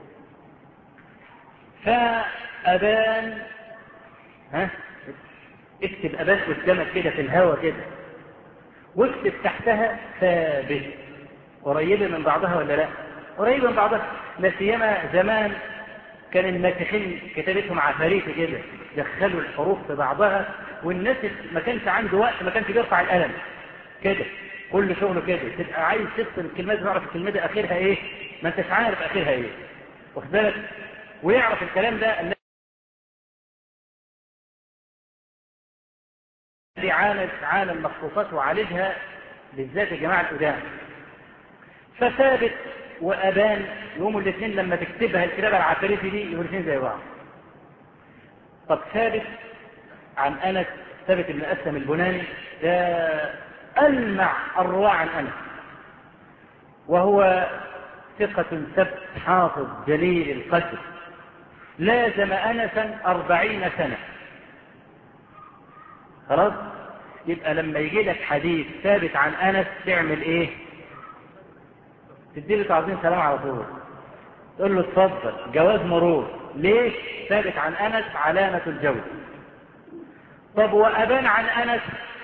فأبان اكتب أبان قدامك كده في الهواء كده، واكتب تحتها ثابت. قريبة من بعضها ولا لا؟ قريبة من بعضها. لا سيما زمان كان الماسحين كتابتهم عفاريت كده، دخلوا الحروف في بعضها، والناس ما كانش عنده وقت، ما كانش بيرفع القلم كده، كل شغله كده. تبقى عايز تكتب الكلمات تعرف الكلمة دي اخرها ايه، ما انتش عارف اخرها ايه، واخد بالك؟ ويعرف الكلام ده الذي عانى المخطوطات وعالجها بالذات الجماعة القدام. فثابت وأبان يوم الاثنين لما تكتبها الكتابة العفاريتي دي يوم الاثنين زي بعض. طب ثابت عن أنس، ثابت بن أسلم البناني ده ألمع الرواة عن أنس، وهو ثقة ثبت حافظ جليل القدر، لازم أنسا 40 سنة. خلاص، يبقى لما يجي لك حديث ثابت عن أنس تعمل إيه؟ تديله تعظيم سلام على طول، تقول له اتفضل جواز مرور. ليش؟ ثابت عن أنس علامة الجودة. طب وأبان عن أنس،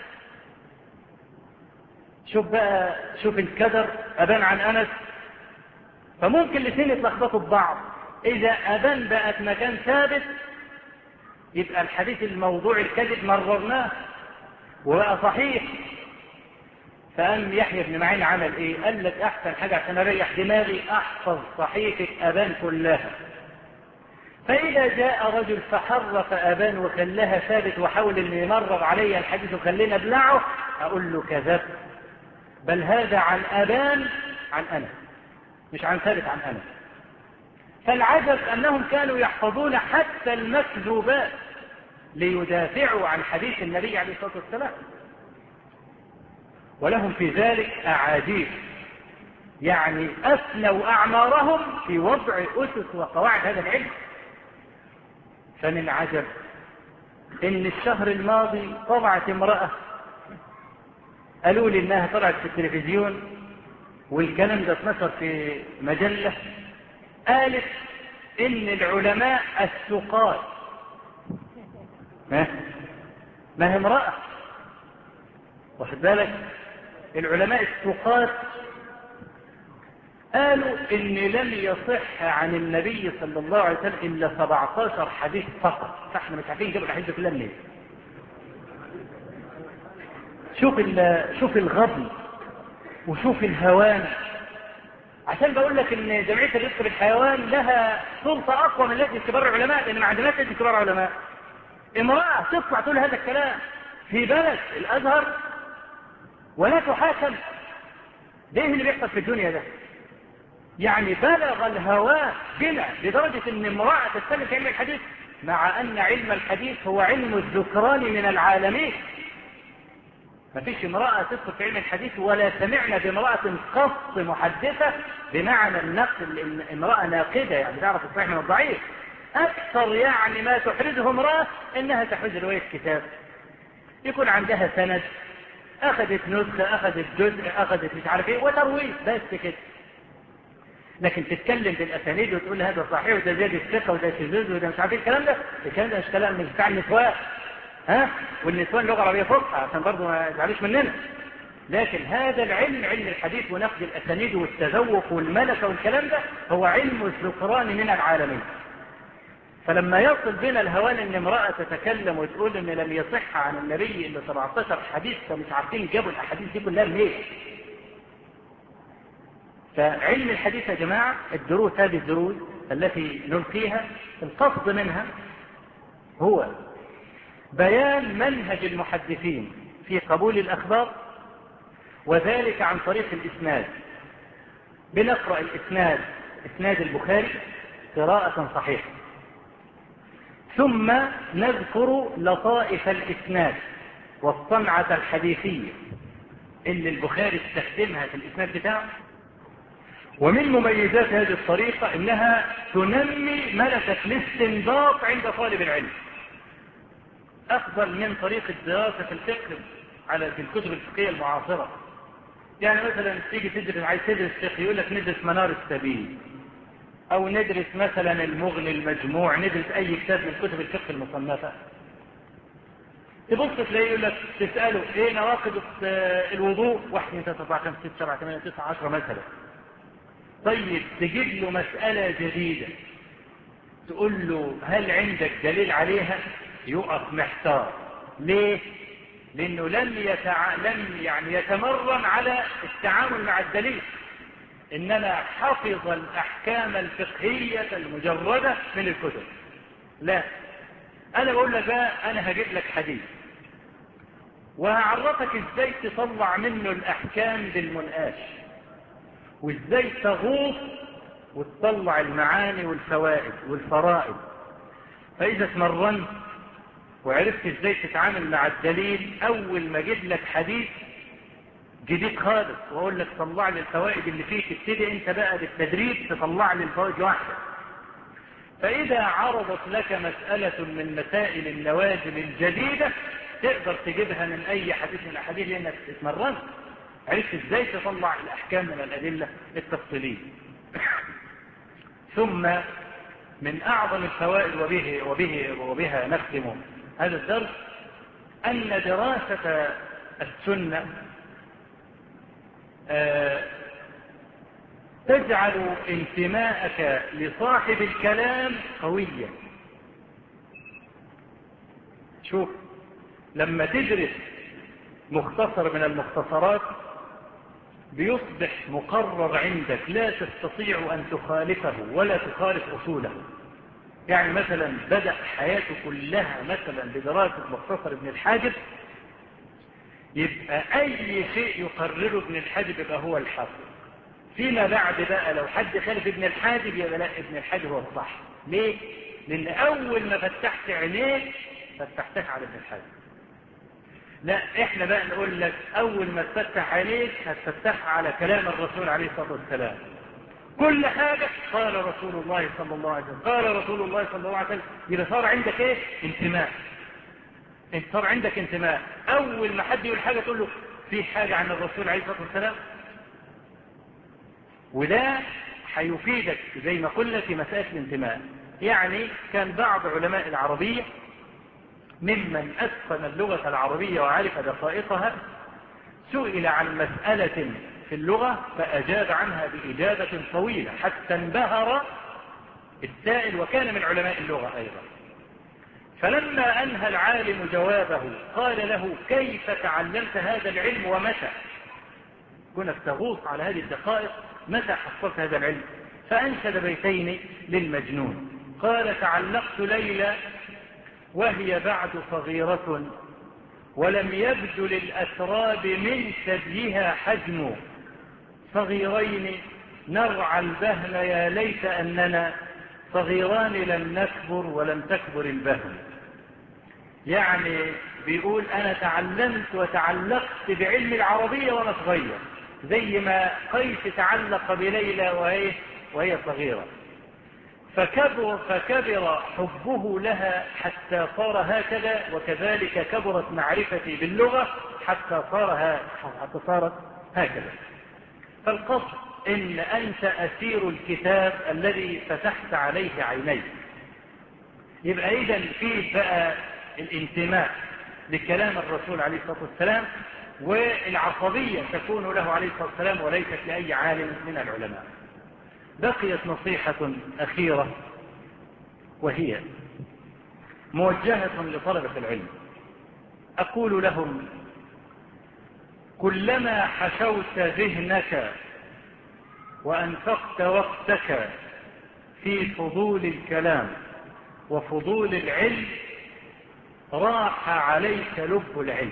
شوف بقى، شوف الكدر. أبان عن أنس، فممكن الاثنين يتلخبطوا ببعض، إذا أبان بقت مكان ثابت يبقى الحديث الموضوع الكذب مررناه وبقى صحيح. فقام يحيى بن معين عمل ايه؟ قال لك احسن حاجة عشان اريح دماغي احفظ صحيفة ابان كلها، فاذا جاء رجل فحرف ابان وخلاها ثابت وحاول ان يمرر علي الحديث وخلينا ابلعه، اقول له كذب، بل هذا عن ابان عن انا، مش عن ثابت عن انا. فالعجب انهم كانوا يحفظون حتى المكذوبات ليدافعوا عن حديث النبي عليه الصلاة والسلام، ولهم في ذلك أعاجيب، يعني أفنوا أعمارهم في وضع أسس وقواعد هذا العلم. فمن عجب إن الشهر الماضي طلعت امرأة، قالوا لي إنها طلعت في التلفزيون والكلام ده اتنشر في مجلة، قالت إن العلماء الثقات، ما هي امرأة، واخد بالك، العلماء الثقات قالوا ان لم يصح عن النبي صلى الله عليه وسلم الا 17 حديث فقط. فاحنا مش عارفين نجيب الحديث كلها منين. شوف الغبن وشوف الهوان. عشان بقول لك ان جمعيه الرفق بالحيوان لها سلطه اقوى من لجنه كبار العلماء، لان ما عندناش لجنه كبار علماء. امراه تطلع تقول هذا الكلام في بلد الازهر ولا تحاكم. ده اللي بيحصل في الدنيا ده. يعني بلغ الهوى بنا لدرجة ان امرأة تتكلم في علم الحديث، مع ان علم الحديث هو علم الذكران من العالمين. ما فيش امرأة تدخل في علم الحديث، ولا سمعنا بامرأة قص محدثة بمعنى النقل، ان امرأة ناقدة يعني تعرف الصحيح من الضعيف. اكثر يعني ما تحرزه امرأة انها تحرز رواية كتاب يكون عندها سند، اخذت نسخة، اخذت جزء، اخذت مش عارف ايه وترويج بس كده. لكن تتكلم بالاسانيد وتقول هذا صحيح وده زيادة الثقة وده شذوذ وده مش عارف ايه الكلام ده مش كلام مش بتاع النسوان، والنسوان لغة عربية فصحى عشان برضه ما يزعلوش مننا. لكن هذا العلم، علم الحديث ونقد الاسانيد والتذوق والملكة والكلام ده، هو علم الذكران من العالمين. فلما يصل بنا الهوان ان امرأة تتكلم وتقول ان لم يصح عن النبي الا 17 حديث، فمش عارفين جابوا الاحاديث دي كلها منين. فعلم الحديث يا جماعة، الدروس هذه الدروس التي نلقيها القصد منها هو بيان منهج المحدثين في قبول الأخبار، وذلك عن طريق الإسناد. بنقرأ الإسناد، إسناد البخاري قراءة صحيحة، ثم نذكر لطائف الإسناد والصنعة الحديثية اللي البخاري استخدمها في الإسناد بتاعه. ومن مميزات هذه الطريقة إنها تنمي ملكة الاستنباط عند طالب العلم، أفضل من طريقة الدراسة في الفقه في الكتب الفقهية المعاصرة. يعني مثلا تيجي تدرس، عايز تدرس فقه، يقول لك ندرس منار السبيل، أو ندرس مثلا المغني المجموع، ندرس أي كتاب من كتب الفقه المصنفة. تبص تلاقيه يقول لك، تسأله إيه نواقض الوضوء؟ 1 2 3 4 5 6 7 8 9 10 مثلا. طيب تجيب له مسألة جديدة تقول له هل عندك دليل عليها؟ يقف محتار. ليه؟ لأنه لم يتمرن على التعامل مع الدليل، إنما حفظ الأحكام الفقهية المجردة من الكتب. لا، أنا بقول لك بقى، أنا هجيب لك حديث وهعرفك إزاي تطلع منه الأحكام بالمنقاش، وإزاي تغوص وتطلع المعاني والفوائد والفرائد. فإذا تمرنت وعرفت إزاي تتعامل مع الدليل، أول ما أجيب لك حديث جديد خالص وأقول لك طلع لي الفوائد اللي فيه، تبتدي أنت بقى بالتدريب تطلع لي الفوائد واحدة. فإذا عرضت لك مسألة من مسائل النوازل الجديدة تقدر تجيبها من أي حديث من الأحاديث، لأنك اتمرنت عرفت إزاي تطلع الأحكام من الأدلة التفصيلية. ثم من أعظم الفوائد وبها نختم هذا الدرس، أن دراسة السنة تجعل انتماءك لصاحب الكلام قويا. شوف، لما تدرس مختصر من المختصرات بيصبح مقرر عندك لا تستطيع أن تخالفه ولا تخالف أصوله. يعني مثلا بدأ حياته كلها مثلا بدراسة مختصر ابن الحاجب، يبقى أي شيء يقرره ابن الحاجب يبقى هو الحق. فيما بعد بقى لو حد خالف ابن الحاجب يبقى لا، ابن الحاجب هو الصح. ليه؟ لأن أول ما فتحت عينيك فتحتك على ابن الحاجب. لا، احنا بقى نقول لك أول ما تفتح عينيك هتفتح على كلام الرسول عليه الصلاة والسلام. كل حاجة قال رسول الله صلى الله عليه وسلم، قال رسول الله صلى الله عليه وسلم. يبقى صار عندك ايه؟ انتماء. انت صار عندك انتماء. أول ما حد يقول حاجة تقول له في حاجة عن الرسول عليه الصلاة والسلام. وده هيفيدك زي ما قلنا في مسألة الانتماء. يعني كان بعض علماء العربية ممن أتقن اللغة العربية وعرف دقائقها سئل عن مسألة في اللغة فأجاب عنها بإجابة طويلة حتى انبهر السائل، وكان من علماء اللغة أيضا. فلما أنهى العالم جوابه قال له كيف تعلمت هذا العلم ومتى؟ كنت تغوص على هذه الدقائق، متى حصلت هذا العلم؟ فأنشد بيتين للمجنون. قال تعلقت ليلى وهي بعد صغيرة ولم يبدو للأسراب من ثديها حجم، صغيرين نرعى البهم يا ليت أننا صغيران لم نكبر ولم تكبر البهم. يعني بيقول أنا تعلمت وتعلقت بعلم العربية وأنا صغير، زي ما قيس تعلق بليلى وهي صغيرة، فكبر حبه لها حتى صار هكذا، وكذلك كبرت معرفتي باللغة حتى صارت هكذا. فالقصد إن أنت أسير الكتاب الذي فتحت عليه عينيك. يبقى إذن فيه بقى الانتماء لكلام الرسول عليه الصلاة والسلام، والعصبية تكون له عليه الصلاة والسلام وليست لأي عالم من العلماء. بقيت نصيحة أخيرة وهي موجهة لطلبة العلم. أقول لهم كلما حشوت ذهنك وأنفقت وقتك في فضول الكلام وفضول العلم راح عليك لب العلم.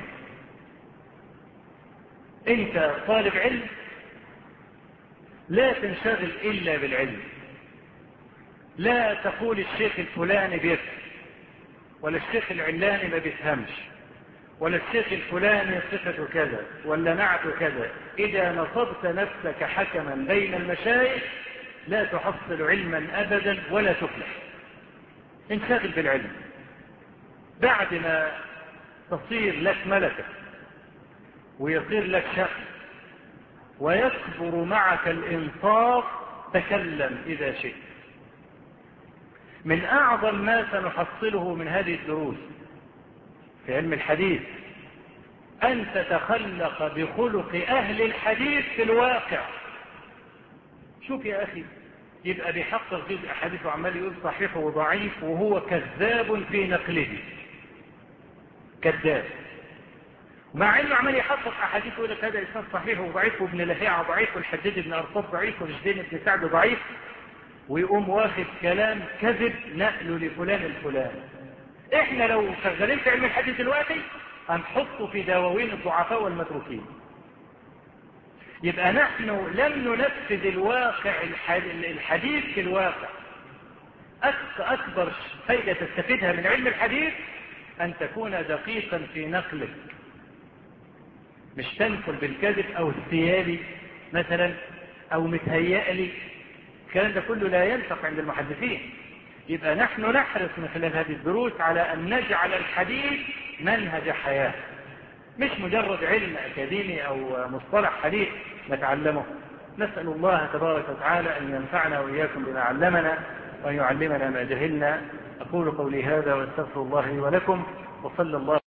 أنت طالب علم لا تنشغل إلا بالعلم. لا تقول الشيخ الفلاني بيفهم، ولا الشيخ العلاني ما بيفهمش، ولا الشيخ الفلاني صفته كذا ولا نعته كذا. إذا نصبت نفسك حكما بين المشايخ لا تحصل علما أبدا ولا تفلح. انشغل بالعلم. بعد ما تصير لك ملكة ويصير لك شأن ويكبر معك الإنصاف تكلم إذا شئت. من أعظم ما سنحصله من هذه الدروس في علم الحديث أن تتخلق بخلق أهل الحديث في الواقع. شوف يا أخي، يبقى بيحقق جزء حديث وعمال يقول صحيح وضعيف وهو كذاب في نقله، كذاب، مع انه عمال يحقق احاديث ويقول لك هذا الاسناد صحيح وضعيف، وابن لهيعة ضعيف، والحجاج بن ارطاط ضعيف، والجدين بن سعد ضعيف، ويقوم واخد كلام كذب نقله لفلان الفلاني. احنا لو شغالين في علم الحديث دلوقتي هنحطه في دواوين الضعفاء والمتروكين. يبقى نحن لم ننفذ الواقع الحديث في الواقع. اكبر فائدة تستفيدها من علم الحديث ان تكون دقيقا في نقلك، مش تنقل بالكذب او الثيابي مثلا او متهيألي. الكلام ده كله لا ينفق عند المحدثين. يبقى نحن نحرص من خلال هذه الدروس على ان نجعل الحديث منهج حياة، مش مجرد علم اكاديمي او مصطلح حديث نتعلمه. نسأل الله تبارك وتعالى ان ينفعنا واياكم بما علمنا وان يعلمنا ما جهلنا. اقول قولي هذا واستغفر الله لي ولكم، وصلى الله